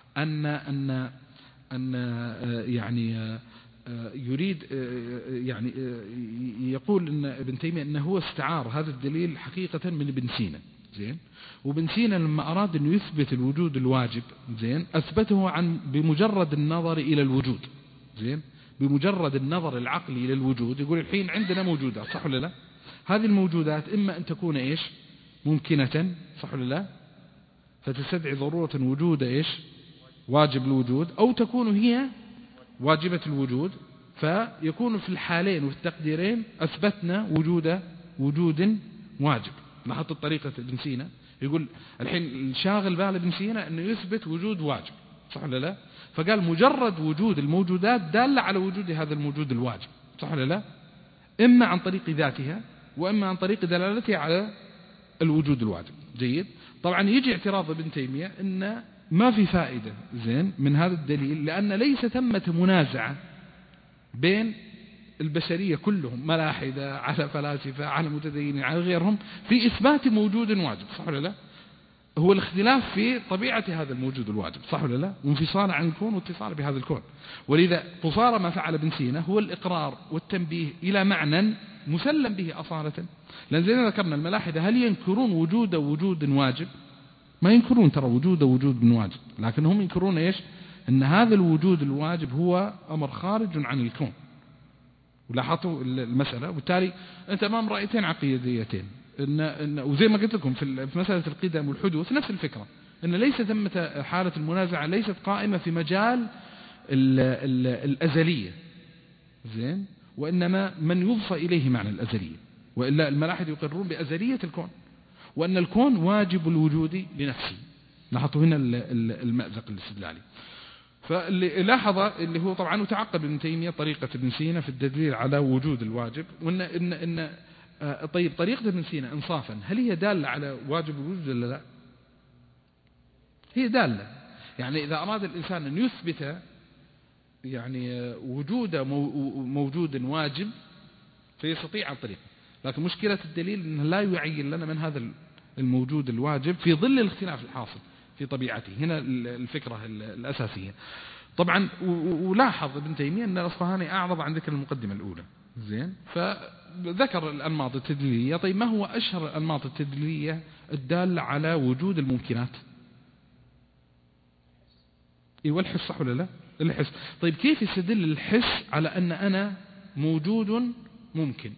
أن يعني يريد يعني يقول أن ابن تيمية أنه هو استعار هذا الدليل حقيقة من ابن سينا. زين. وابن سينا لما أراد أن يثبت الوجود الواجب زين أثبته بمجرد النظر إلى الوجود. زين. بمجرد النظر العقلي إلى الوجود يقول الحين عندنا موجودات. صح ولا لا؟ هذه الموجودات إما أن تكون إيش؟ ممكنة. صح ولا لا؟ فتستدعي ضرورة وجود إيش؟ واجب الوجود، أو تكون هي واجبة الوجود. فيكون في الحالين وفي التقديرين أثبتنا وجود واجب. لاحظت الطريقة ابن سينا يقول الحين الشاغل بال ابن سينا أنه يثبت وجود واجب. صح ولا لا؟ فقال مجرد وجود الموجودات دالة على وجود هذا الموجود الواجب. صح ولا لا؟ إما عن طريق ذاتها وإما عن طريق دلالتها على الوجود الواجب. جيد. طبعا يجي اعتراض ابن تيمية أن ما في فائدة زين من هذا الدليل، لأن ليس ثمة منازعة بين البشرية كلهم، ملاحدة على فلاسفة على متدينين على غيرهم، في إثبات موجود واجب. صح ولا لا؟ هو الاختلاف في طبيعة هذا الموجود الواجب. صح ولا لا؟ وانفصال عن الكون واتصال بهذا الكون. ولذا قصار ما فعل ابن سينا هو الإقرار والتنبيه إلى معنى مسلم به أصالة. لأن زي ما ذكرنا الملاحدة هل ينكرون وجود واجب؟ ما ينكرون ترى وجود واجب، لكن هم ينكرون إيش؟ أن هذا الوجود الواجب هو أمر خارج عن الكون. ولاحظوا المسألة. وبالتالي أنت أمام رأيتين عقيديتين، وزي ما قلت لكم في مسألة القدم والحدوث نفس الفكرة، أن ليس ثمة حالة المنازعة ليست قائمة في مجال الأزلية زين، وإنما من يضفى إليه معنى الأزلية. وإلا الملاحد يقرون بأزلية الكون، وأن الكون واجب الوجود لنفسه. لاحظوا هنا المأزق الاستدلالي. فاللي لاحظ اللي هو طبعا وتعقب ابن تيمية طريقة ابن سينا في الدليل على وجود الواجب، وإن طيب طريقة ابن سينا إنصافا هل هي دالة على واجب الوجود ولا لا؟ هي دالة. يعني إذا أراد الإنسان أن يثبت يعني وجود موجود واجب فيستطيع عن طريقه، لكن مشكلة الدليل أنه لا يعين لنا من هذا الموجود الواجب في ظل الاختلاف الحاصل في طبيعته. هنا الفكرة الأساسية. طبعا ولاحظ ابن تيمية أن الأصفهاني أعرض عن ذكر المقدمة الأولى، زين، فذكر الأنماط التدليلية. طيب ما هو أشهر الأنماط التدليلية الدالة على وجود الممكنات؟ إيوه الحس، صح ولا لا؟ الحس. طيب كيف يستدل الحس على أن أنا موجود ممكن؟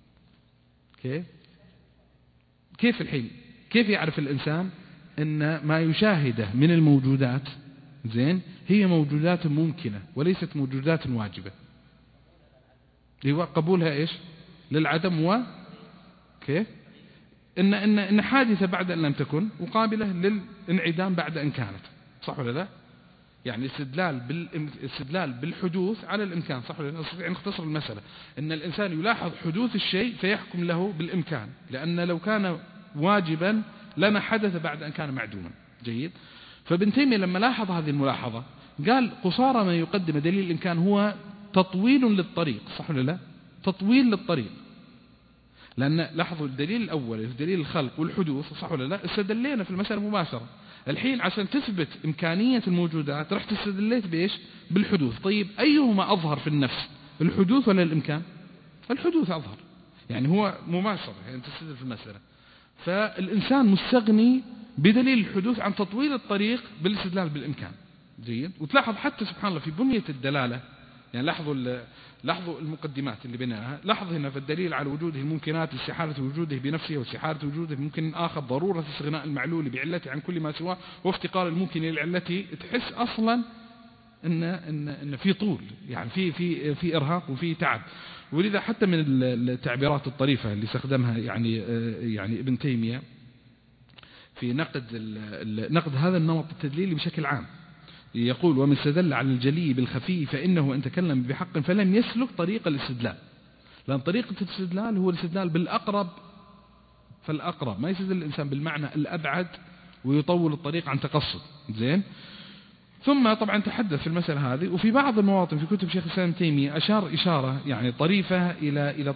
كيف الحين كيف يعرف الإنسان أن ما يشاهده من الموجودات زين هي موجودات ممكنة وليست موجودات واجبة؟ هو قبولها إيش للعدم، وكيف إن حادثة بعد أن لم تكن وقابلة للانعدام بعد أن كانت، صح ولا لا؟ يعني الاستدلال بالحدوث على الإمكان، صح ولا لا؟ نستطيع نختصر المسألة أن الإنسان يلاحظ حدوث الشيء فيحكم له بالإمكان، لأن لو كان واجبا لما حدث بعد أن كان معدوما. جيد. فابن تيمية لما لاحظ هذه الملاحظة قال قصارى ما يقدم دليل الإمكان هو تطويل للطريق، صح ولا لا؟ تطويل للطريق، لأن لاحظوا الدليل الأول دليل الخلق والحدوث، صح ولا لا؟ استدلينا في المسألة مباشرة. الحين عشان تثبت إمكانية الموجودات رحت استدليت بإيش؟ بالحدوث. طيب أيهما أظهر في النفس، الحدوث ولا الإمكان؟ الحدوث أظهر، يعني هو مباشرة يعني تستدل في المسألة. فالإنسان مستغني بدليل الحدوث عن تطويل الطريق بالاستدلال بالإمكان. جيد. وتلاحظ حتى سبحان الله في بنية الدلالة، يعني لاحظوا المقدمات اللي بناها. لاحظ هنا في الدليل على وجوده الممكنات استحالة وجوده بنفسه واستحالة وجوده بممكن آخر، ضرورة استغناء المعلول بعلته عن كل ما سواه وافتقار الممكن لعلته. تحس أصلا إن في طول، يعني في إرهاق وفي تعب. ولذا حتى من التعبيرات الطريفة اللي استخدمها يعني ابن تيمية في نقد هذا النمط التدليلي بشكل عام، يقول: ومن استدل على الجلي بالخفي فإنه إن تكلم بحق فلم يسلك طريق الاستدلال، لأن طريقة الاستدلال هو الاستدلال بالأقرب فالأقرب، ما يستدل الإنسان بالمعنى الأبعد ويطول الطريق عن تقصد. زين. ثم طبعا تحدث في المسألة هذه، وفي بعض المواطن في كتب شيخ الإسلام تيمية أشار إشارة يعني طريفة إلى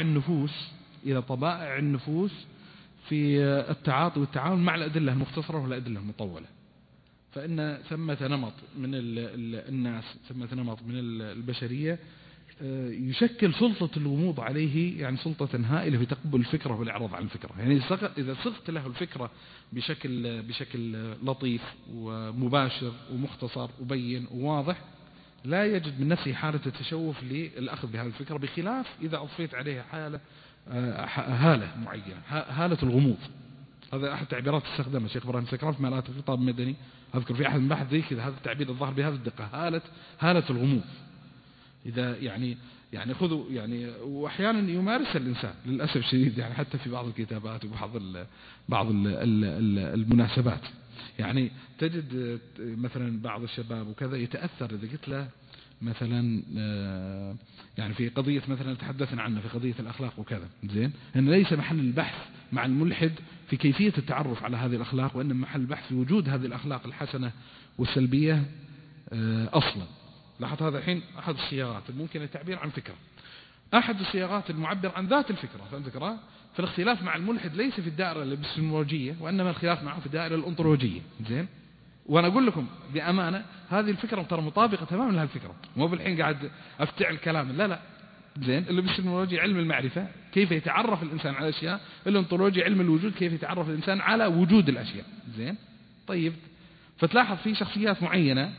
طبائع النفوس في التعاطي والتعاون مع الأدلة المختصرة والأدلة المطولة. فإن ثمة نمط من الناس، ثمة نمط من البشرية يشكل سلطة الغموض عليه، يعني سلطة هائلة في تقبل الفكرة والإعراض عن الفكرة. يعني إذا صغت له الفكرة بشكل لطيف ومباشر ومختصر وبين وواضح لا يجد من نفسه حالة التشوف للأخذ بهذه الفكرة، بخلاف إذا أضفيت عليها هالة معينة، هالة الغموض. هذا أحد تعبيرات استخدمها الشيخ إبراهيم السكران في ملات الخطاب المدني، أذكر في أحد المباحث ذي كذا، هذا التعبير الظاهر بهذه الدقة، هالة الغموض. إذا يعني خذوا يعني، وأحيانا يمارسها الإنسان للأسف الشديد، يعني حتى في بعض الكتابات وبعض المناسبات، يعني تجد مثلا بعض الشباب وكذا يتأثر إذا قلت له مثلا يعني في قضية مثلا تحدثنا عنها في قضية الأخلاق وكذا، زين، أن ليس محل البحث مع الملحد في كيفية التعرف على هذه الأخلاق، وإنما محل البحث في وجود هذه الأخلاق الحسنة والسلبية أصلا. لاحظ هذا الحين أحد الصياغات الممكن التعبير عن فكرة، أحد الصياغات المعبر عن ذات الفكرة. فالفكرة في الاختلاف مع الملحد ليس في الدائرة الإبستمولوجية، وإنما الخلاف معه في الدائرة الأنطولوجية. زين. وأنا أقول لكم بأمانة هذه الفكرة ترى مطابقة تماما لها الفكرة، مو بالحين قاعد أفتعل كلام، لا. زين. الإبستمولوجيا علم المعرفة، كيف يتعرف الإنسان على الأشياء. الأنطولوجيا علم الوجود، كيف يتعرف الإنسان على وجود الأشياء. زين. طيب، فتلاحظ في شخصيات معينة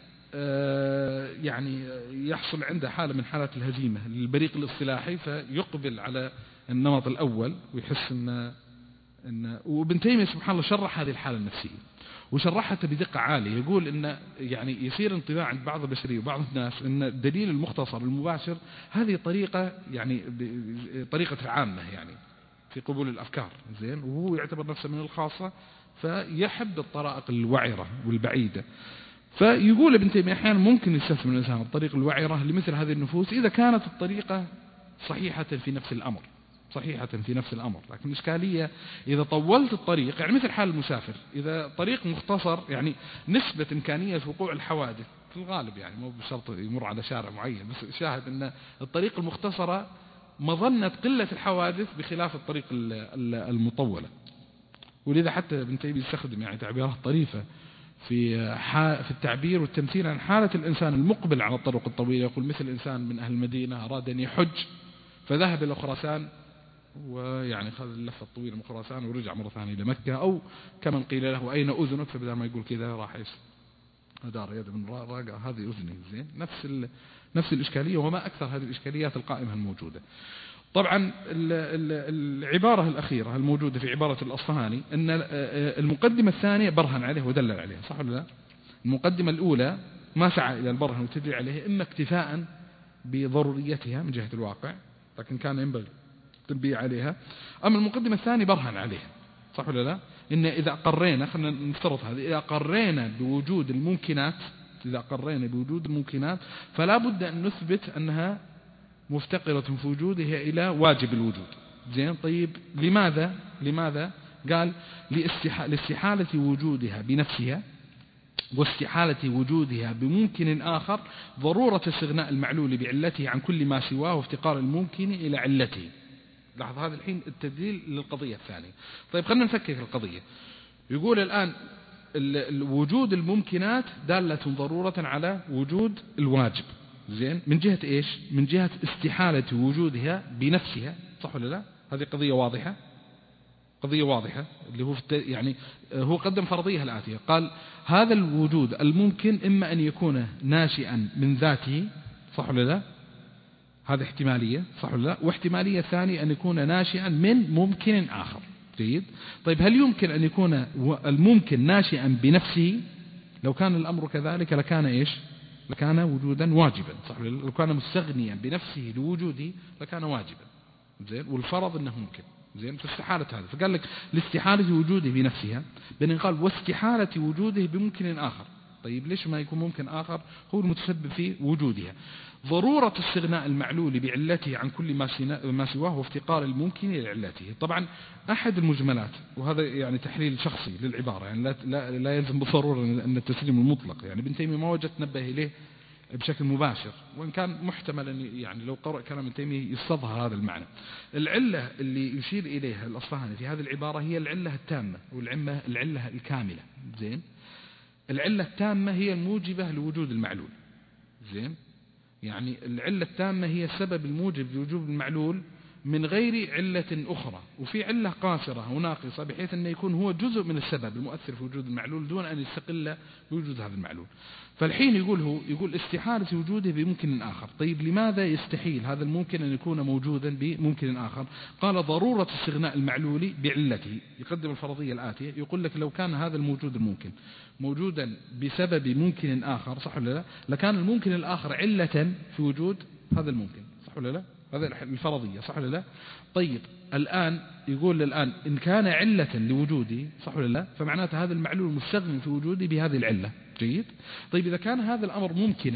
يعني يحصل عنده حالة من حالات الهزيمة للبريق الاصطلاحي، فيقبل على النمط الأول ويحس إن وابن تيمية سبحان الله شرح هذه الحالة النفسية وشرحها بدقة عالية. يقول إن يعني يصير انطباع عند بعض البشرية وبعض الناس إن الدليل المختصر المباشر هذه طريقة، يعني طريقة العامة يعني في قبول الأفكار. زين. وهو يعتبر نفسه من الخاصة، فيحب الطرائق الوعرة والبعيدة. فيقول ابن تيمية أحيانا ممكن يستثمر الإنسان الطريق الوعرة لمثل هذه النفوس إذا كانت الطريقة صحيحة في نفس الأمر، صحيحة في نفس الأمر. لكن الإشكالية إذا طولت الطريق، يعني مثل حال المسافر، إذا طريق مختصر يعني نسبة إمكانية وقوع الحوادث في الغالب، يعني مو بشرط يمر على شارع معين، بس شاهد أن الطريق المختصرة مظنة قلة الحوادث بخلاف الطريق المطولة. ولذا حتى ابن تيمية يستخدم يعني تعبيرات طريفة في التعبير والتمثيل عن حالة الإنسان المقبل على الطرق الطويلة. يقول مثل إنسان من أهل المدينة أراد أن يحج فذهب إلى خراسان، ويعني خذ اللفة الطويلة من خراسان ورجع مرة ثانية إلى مكة، أو كمن قيل له أين أذنك، فبدل ما يقول كذا راح دار يد من راقة هذه أذني. زين، نفس الإشكالية، وما أكثر هذه الإشكاليات القائمة الموجودة. طبعا العبارة الأخيرة الموجودة في عبارة الأصفهاني أن المقدمة الثانية برهن عليه ودلل عليه، صح ولا لا؟ المقدمة الأولى ما سعى إلى البرهن والتدليل عليه إما اكتفاء بضروريتها من جهة الواقع، لكن كان ينبغي التنبيه عليها. أما المقدمة الثانية برهن عليها، صح ولا لا؟ إن إذا قرينا، خلينا نفترض هذا، إذا قرينا بوجود الممكنات فلا بد أن نثبت أنها مفتقرة في وجودها إلى واجب الوجود. زين، طيب لماذا؟ قال لاستحالة وجودها بنفسها واستحالة وجودها بممكن آخر، ضرورة استغناء المعلول بعلته عن كل ما سواه وافتقار الممكن إلى علته. لاحظ هذا الحين التدليل للقضية الثانية. طيب خلينا نفكك القضية. يقول الآن وجود الممكنات دالة ضرورة على وجود الواجب. زين، من جهة إيش؟ من جهة استحالة وجودها بنفسها، صح ولا لا؟ هذه قضية واضحة اللي هو يعني هو قدم فرضية الآتية، قال هذا الوجود الممكن إما أن يكون ناشئا من ذاته، صح ولا لا؟ هذه احتمالية، صح ولا لا؟ واحتمالية ثانية أن يكون ناشئا من ممكن آخر. جيد. طيب هل يمكن أن يكون الممكن ناشئا بنفسه؟ لو كان الأمر كذلك لكان إيش؟ لكان وجودا واجبا، صح ولا لا؟ لو كان مستغنيا بنفسه لوجوده لكان واجبا. زين، والفرض أنه ممكن. زين، فاستحالة هذا، فقال لك لاستحالة وجوده بنفسها، بين قال واستحالة وجوده بممكن آخر. طيب ليش ما يكون ممكن آخر هو المتسبب في وجودها؟ ضرورة استغناء المعلول بعلته عن كل ما سواه وافتقار الممكن لعلته. طبعا أحد المجملات، وهذا يعني تحليل شخصي للعبارة، يعني لا يلزم بالضرورة أن التسليم المطلق، يعني ابن تيمية ما وجدت نبه إليه بشكل مباشر، وإن كان محتمل أن يعني لو قرأ كلام ابن تيمية يستظهر هذا المعنى. العلة اللي يشير إليها الأصفهاني في هذه العبارة هي العلة التامة والعلة الكاملة. زين، العلة التامة هي الموجبة لوجود المعلول. زين، يعني العلة التامة هي السبب الموجب لوجود المعلول من غير علة أخرى، وفي علة قاصرة وناقصة بحيث أن يكون هو جزء من السبب المؤثر في وجود المعلول دون أن يستقل بوجود هذا المعلول. فالحين يقول استحالة وجوده بممكن آخر. طيب لماذا يستحيل هذا الممكن أن يكون موجودا بممكن آخر؟ قال ضرورة استغناء المعلول بعلته. يقدم الفرضية الآتية، يقول لك لو كان هذا الموجود الممكن موجودا بسبب ممكن آخر، صح ولا لا؟ لكان الممكن الآخر علة في وجود هذا الممكن، صح ولا لا؟ هذا الفرضية، صح ولا لا؟ طيب الآن يقول الآن إن كان علة لوجودي، صح ولا لا؟ فمعناته هذا المعلول مستغني في وجودي بهذه العلة. جيد. طيب إذا كان هذا الأمر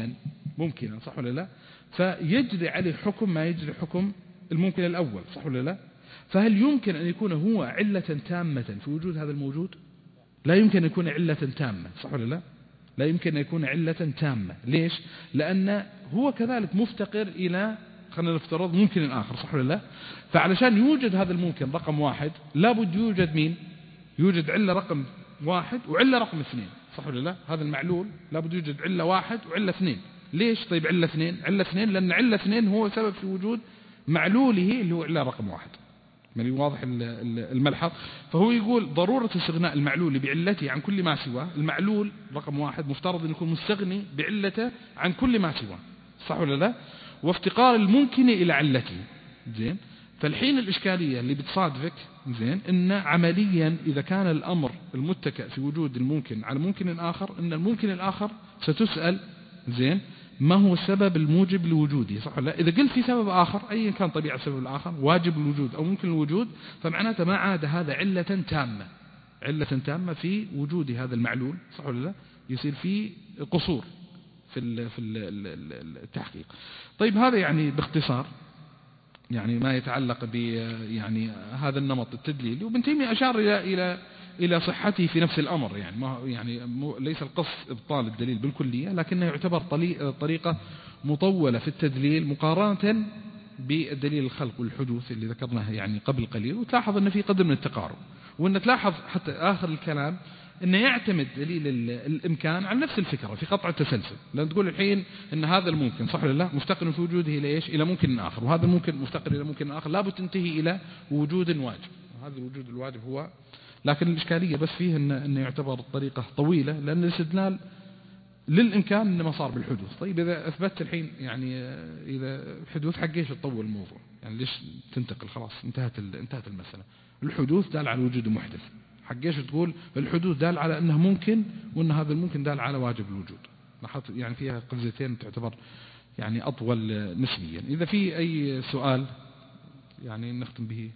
ممكنا، صح ولا لا؟ فيجري عليه حكم ما يجري حكم الممكن الأول، صح ولا لا؟ فهل يمكن أن يكون هو علة تامة في وجود هذا الموجود؟ لا يمكن أن يكون علة تامة، صح ولا لا؟ لا يمكن أن يكون علة تامة. ليش؟ لأن هو كذلك مفتقر إلى، خلينا نفترض، ممكن آخر، صح ولا لا؟ فعلشان يوجد هذا الممكن رقم واحد لابد يوجد مين؟ يوجد علة رقم واحد وعلة رقم اثنين، صح ولا لا؟ هذا المعلول لابد يوجد علة واحد وعلة اثنين. ليش طيب علة اثنين؟ لأن علة اثنين هو سبب في وجود معلوله اللي هو علة رقم واحد. يعني واضح الملحظ. فهو يقول ضرورة استغناء المعلول بعلته عن كل ما سواه. المعلول رقم واحد مفترض أن يكون مستغني بعلته عن كل ما سواه، صح ولا لا؟ وافتقار الممكن إلى علته. زين، فالحين الإشكالية اللي بتصادفك، زين، إن عمليا إذا كان الأمر المتكئ في وجود الممكن على ممكن آخر، إن الممكن الآخر ستسأل، زين، ما هو السبب الموجب لوجوده، صح ولا لا؟ إذا قلت في سبب آخر أيا كان طبيعة السبب الآخر واجب الوجود أو ممكن الوجود، فمعناته ما عاد هذا علة تامة في وجود هذا المعلول، صح ولا لا؟ يصير فيه قصور في التحقيق. طيب هذا يعني باختصار يعني ما يتعلق ب يعني هذا النمط التدليلي. وابن تيمية أشار إلى صحته في نفس الأمر، يعني ما يعني ليس القصد إبطال الدليل بالكلية، لكنه يعتبر طريقة مطولة في التدليل مقارنة بالدليل الخلق والحدوث اللي ذكرناه يعني قبل قليل. وتلاحظ أن في قدر من التقارب، وأن تلاحظ حتى آخر الكلام أنه يعتمد دليل الإمكان على نفس الفكرة في قطع التسلسل. لأن تقول الحين أن هذا الممكن صح ولا لا مفتقر في وجوده إلى إيش؟ إلى ممكن آخر، وهذا الممكن مفتقر إلى ممكن آخر، لابد تنتهي إلى وجود واجب، وهذا الوجود الواجب هو. لكن الإشكالية بس فيه أنه يعتبر الطريقة طويلة، لأن الاستدلال للإمكان إنما صار بالحدوث. طيب إذا أثبتت الحين يعني إذا الحدوث حق إيش تطول الموضوع؟ يعني ليش تنتقل؟ خلاص انتهت المسألة. الحدوث دال على وجود محدث، حق إيش تقول الحدوث دال على أنه ممكن، وأن هذا الممكن دال على واجب الوجود. لاحظت يعني فيها قفزتين تعتبر يعني أطول نسبيا. إذا في أي سؤال يعني نختم به.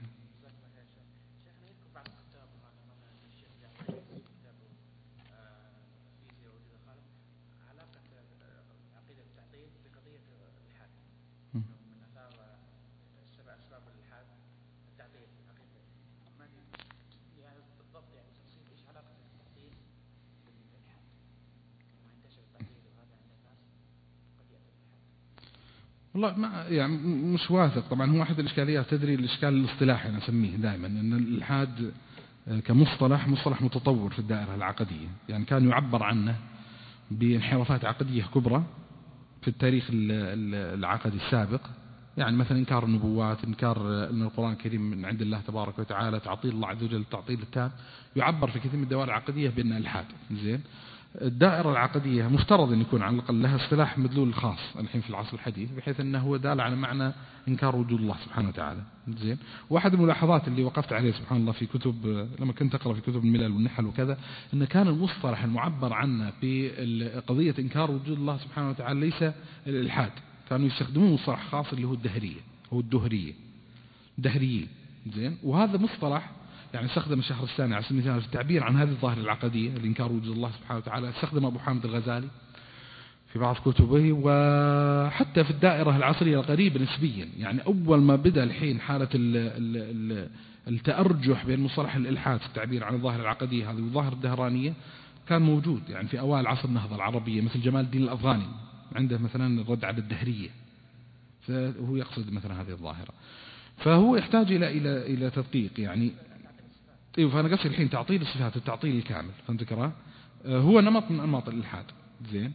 والله ما يعني مش واثق طبعا. هو أحد الإشكاليات تدري الإشكال الاصطلاحي أنا أسميه دائما، أن الإلحاد كمصطلح متطور في الدائرة العقدية. يعني كان يعبر عنه بانحرافات عقدية كبرى في التاريخ العقدي السابق. يعني مثلا إنكار النبوات، إنكار أن القرآن الكريم من عند الله تبارك وتعالى، تعطيل الله عز وجل التعطيل التام، يعبر في كثير من الدوائر العقدية بأنه إلحاد. زين، الدائرة العقدية مفترض أن يكون على الأقل لها اصطلاح مدلول خاص الحين في العصر الحديث، بحيث أنه هو دال على معنى إنكار وجود الله سبحانه وتعالى. زين، واحد الملاحظات اللي وقفت عليه سبحان الله في كتب لما كنت أقرأ في كتب الملل والنحل وكذا، أن كان المصطلح المعبر عنه في قضية إنكار وجود الله سبحانه وتعالى ليس الإلحاد، كانوا يستخدمون مصطلح خاص اللي هو الدهرية أو الدهريين. زين، وهذا مصطلح يعني استخدم الشهر الثاني على سبيل المثال في التعبير عن هذه الظاهرة العقدية الإنكار وجود الله سبحانه وتعالى. استخدم أبو حامد الغزالي في بعض كتبه، وحتى في الدائرة العصرية القريبة نسبيا. يعني أول ما بدأ الحين حالة التأرجح بين مصطلح الإلحاد في التعبير عن الظاهرة العقدية هذه والظاهرة الدهرانية، كان موجود يعني في أوائل عصر النهضة العربية، مثل جمال الدين الأفغاني عنده مثلا الرد على الدهرية، فهو يقصد مثلا هذه الظاهرة. فهو يحتاج إلى تدقيق يعني. طيب فأنا قصدي الحين تعطيل الصفات، التعطيل الكامل، فهمت كراه؟ هو نمط من أنماط الإلحاد. زين،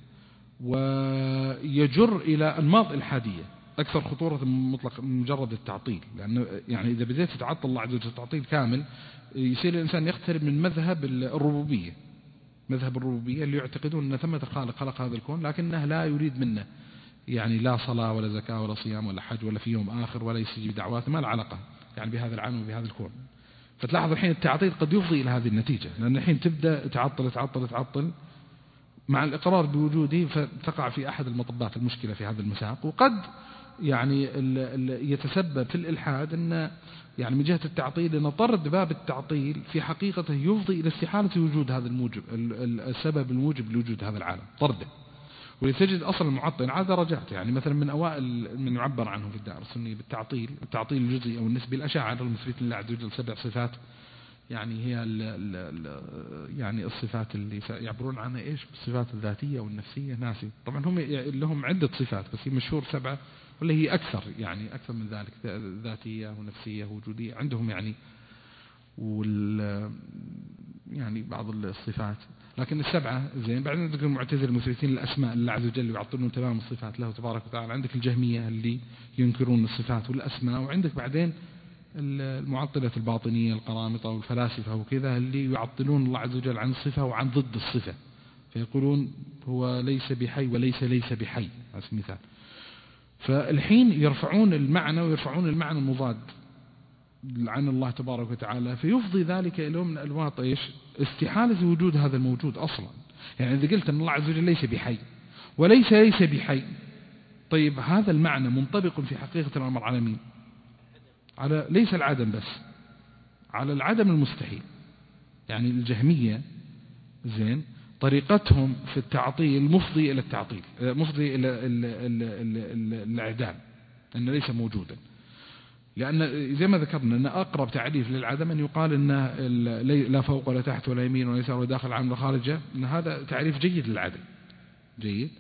ويجر إلى أنماط إلحادية أكثر خطورة مطلق مجرد التعطيل. لأنه يعني إذا بديت تعطل الله عز وجل تعطيل كامل، يصير الإنسان يقترب من مذهب الربوبية، مذهب الربوبية اللي يعتقدون أن ثمة خالق خلق هذا الكون، لكنه لا يريد منه يعني لا صلاة ولا زكاة ولا صيام ولا حج ولا في يوم آخر ولا يستجيب دعوات، ما العلاقة يعني بهذا العالم وبهذا الكون. فتلاحظ الحين التعطيل قد يفضي إلى هذه النتيجة، لأن الحين تبدأ تعطل مع الإقرار بوجوده، فتقع في أحد المطبات المشكلة في هذا المساق. وقد يعني يتسبب في الإلحاد أن يعني من جهة التعطيل أن طرد باب التعطيل في حقيقته يفضي إلى استحالة وجود هذا الموجب، السبب الموجب لوجود هذا العالم، طرده. ولتجد أصل المعطل على درجات. يعني مثلا من أوائل من يعبر عنهم في الدائرة السنية بالتعطيل، التعطيل الجزئي أو النسبي، الأشاعرة المثبتين لله عز وجل 7 صفات، يعني هي يعني الصفات اللي يعبرون عنها إيش؟ الصفات الذاتية والنفسية، ناسي طبعا هم لهم عدة صفات، بس هي مشهور 7، ولا هي أكثر يعني أكثر من ذلك، ذاتية ونفسية ووجودية عندهم يعني، يعني بعض الصفات، لكن 7. زين، بعدين عندك المعتزلة المثبتين الأسماء لله عز وجل ويعطلون تمام الصفات له تبارك وتعالى، عندك الجهمية اللي ينكرون الصفات والأسماء، وعندك بعدين المعطلة الباطنية القرامطة والفلاسفة وكذا اللي يعطلون الله عز وجل عن الصفة وعن ضد الصفة، فيقولون هو ليس بحي وليس بحي على سبيل المثال. فالحين يرفعون المعنى ويرفعون المعنى المضاد عن الله تبارك وتعالى، فيفضي ذلك إلى من ألواط إيش؟ استحالة وجود هذا الموجود أصلا. يعني إذا قلت أن الله عز وجل ليس بحي وليس بحي، طيب هذا المعنى منطبق في حقيقة الأمر على مين؟ على ليس العدم بس، على العدم المستحيل. يعني الجهمية زين طريقتهم في التعطيل مفضي إلى التعطيل، مفضي إلى الإعدام، أنه ليس موجودا. لأن زي ما ذكرنا أن أقرب تعريف للعدم أن يقال أنه لا فوق ولا تحت ولا يمين ولا يسار ولا داخل عام ولا خارجه، أن هذا تعريف جيد للعدم. جيد.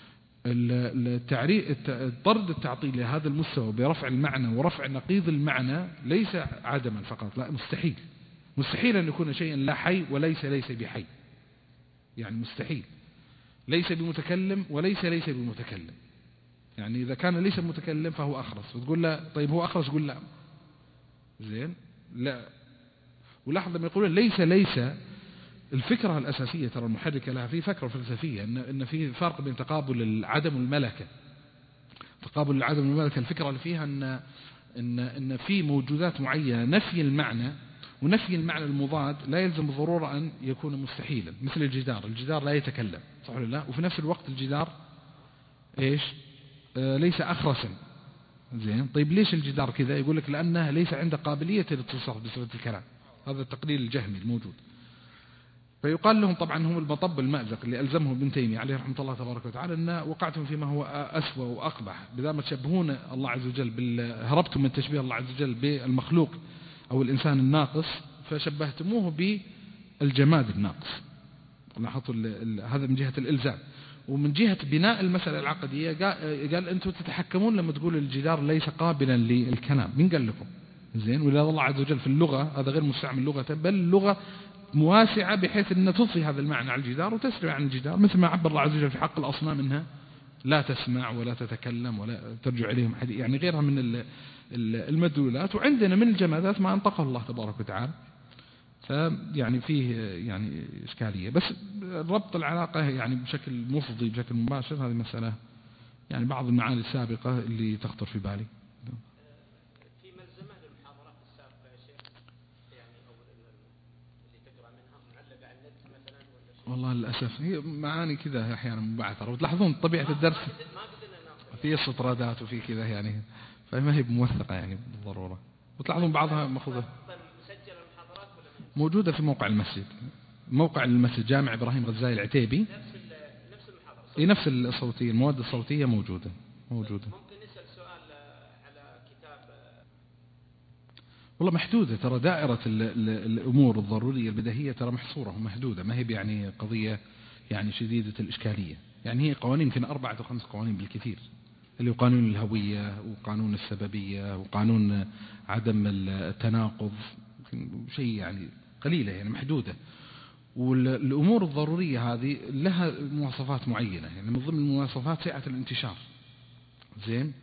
طرد التعطيل لهذا المستوى برفع المعنى ورفع نقيض المعنى ليس عدما فقط، لا، مستحيل. مستحيل أن يكون شيئا لا حي وليس بحي، يعني مستحيل. ليس بمتكلم وليس بمتكلم، يعني إذا كان ليس متكلم فهو أخرس، وتقول له طيب هو أخرس، قول لا، زين، لا. ولاحظ لما يقولون ليس الفكرة الأساسية ترى المحركة لها في فكرة فلسفية أن في فرق بين تقابل العدم والملكة. تقابل العدم والملكة الفكرة اللي فيها أن في موجودات معينة نفي المعنى ونفي المعنى المضاد لا يلزم بالضرورة أن يكون مستحيلا، مثل الجدار لا يتكلم، صح ولا لا؟ وفي نفس الوقت الجدار إيش؟ ليس أخرسا. زين، طيب ليش الجدار كذا؟ يقول لك لأنه ليس عنده قابلية للتصرف بصفة الكلام. هذا التقليل الجهمي الموجود. فيقال لهم طبعا هم المطب المأزق اللي ألزمه ابن تيمية عليه رحمة الله تبارك وتعالى أن وقعتم فيما هو أسوأ وأقبح، بدل ما تشبهون الله عز وجل هربتم من تشبيه الله عز وجل بالمخلوق أو الإنسان الناقص، فشبهتموه بالجماد الناقص. لاحظوا هذا من جهة الإلزام. ومن جهة بناء المسألة العقدية قال أنتم تتحكمون لما تقول الجدار ليس قابلا للكلام. من قال لكم؟ زين. ولا الله عز وجل في اللغة هذا غير مستعمل لغة، بل اللغة مواسعة بحيث أن تضفي هذا المعنى على الجدار وتسرع عن الجدار، مثل ما عبر الله عز وجل في حق الأصنام أنها لا تسمع ولا تتكلم ولا ترجع إليهم حديث، يعني غيرها من المدلولات. وعندنا من الجمادات ما أنطقه الله تبارك وتعالى، فيعني فيه يعني إشكالية. بس ربط العلاقة يعني بشكل مفضي بشكل مباشر هذه مسألة يعني بعض المعاني السابقة اللي تخطر في بالي. في ملزمة للمحاضرات السابقة يا شيخ، يعني أو اللي تقرأ منها معلقة على النت مثلا ولا شيء؟ والله للأسف هي معاني كذا أحيانا مبعثرة، وتلاحظون طبيعة الدرس في استطرادات وفي كذا يعني، فما هي موثقة يعني بالضرورة، وتلاحظون بعضها مأخوذة موجودة في موقع المسجد. موقع المسجد جامع إبراهيم غزاي العتيبي، نفس المحاضرة، نفس الصوتية، المواد الصوتية موجودة. ممكن نسأل سؤال على كتاب؟ والله محدودة، ترى دائرة الأمور الضرورية البديهية ترى محصورة ومحدودة، ما هي يعني قضية يعني شديدة الإشكالية. يعني هي قوانين يمكن 4 أو 5 قوانين بالكثير، اللي هو قانون الهوية وقانون السببية وقانون عدم التناقض، شيء يعني قليلة يعني محدودة. والأمور الضرورية هذه لها مواصفات معينة، يعني من ضمن المواصفات سعة الانتشار، زين،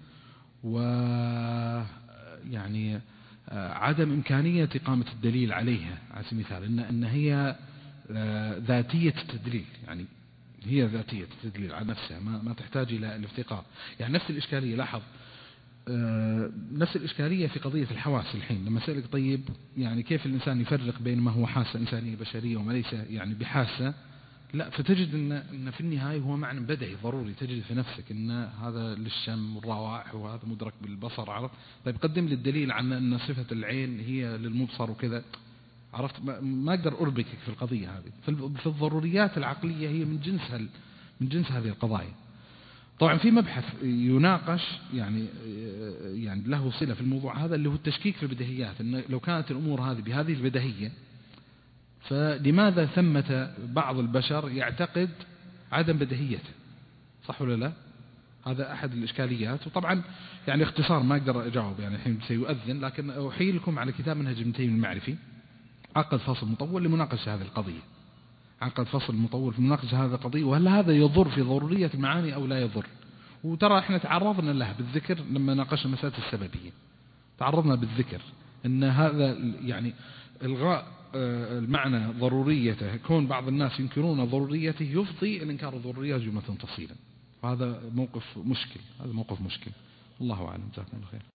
ويعني عدم إمكانية إقامة الدليل عليها. على سبيل المثال إن هي ذاتية التدليل، يعني هي ذاتية التدليل على نفسها، ما تحتاج إلى الافتقار. يعني نفس الإشكالية، لاحظ نفس الإشكالية في قضية الحواس الحين. لما سألك طيب يعني كيف الإنسان يفرق بين ما هو حاسة إنسانية بشرية وما ليس يعني بحاسة، لا، فتجد إن في النهاية هو معنى بدعي ضروري، تجد في نفسك إن هذا للشم والروائح وهذا مدرك بالبصر، عرفت؟ طيب قدم لي الدليل عن أن صفة العين هي للمبصر وكذا، عرفت؟ ما أقدر أربكك في القضية هذه. في الضروريات العقلية هي من جنس هذه القضايا. طبعا في مبحث يناقش يعني له صلة في الموضوع هذا، اللي هو التشكيك في البديهيات، أن لو كانت الأمور هذه بهذه البديهية فلماذا ثمة بعض البشر يعتقد عدم بديهيته، صح ولا لا؟ هذا أحد الإشكاليات. وطبعا يعني اختصار ما أقدر أجاوب، يعني الحين سيؤذن، لكن أحيلكم على كتاب منهج ابن تيمية المعرفي، عقد فصل مطول لمناقشة هذه القضية، عقد فصل مطول في مناقشة هذه القضية، وهل هذا يضر في ضرورية المعاني أو لا يضر. وترى احنا تعرضنا له بالذكر لما ناقشنا مسألة السببية، تعرضنا بالذكر أن هذا يعني إلغاء المعنى ضروريته، كون بعض الناس ينكرون ضروريته يفضي إلى إنكار الضرورية جملة تفصيلا، وهذا موقف مشكل، هذا موقف مشكل. الله أعلم، جزاكم الله خير.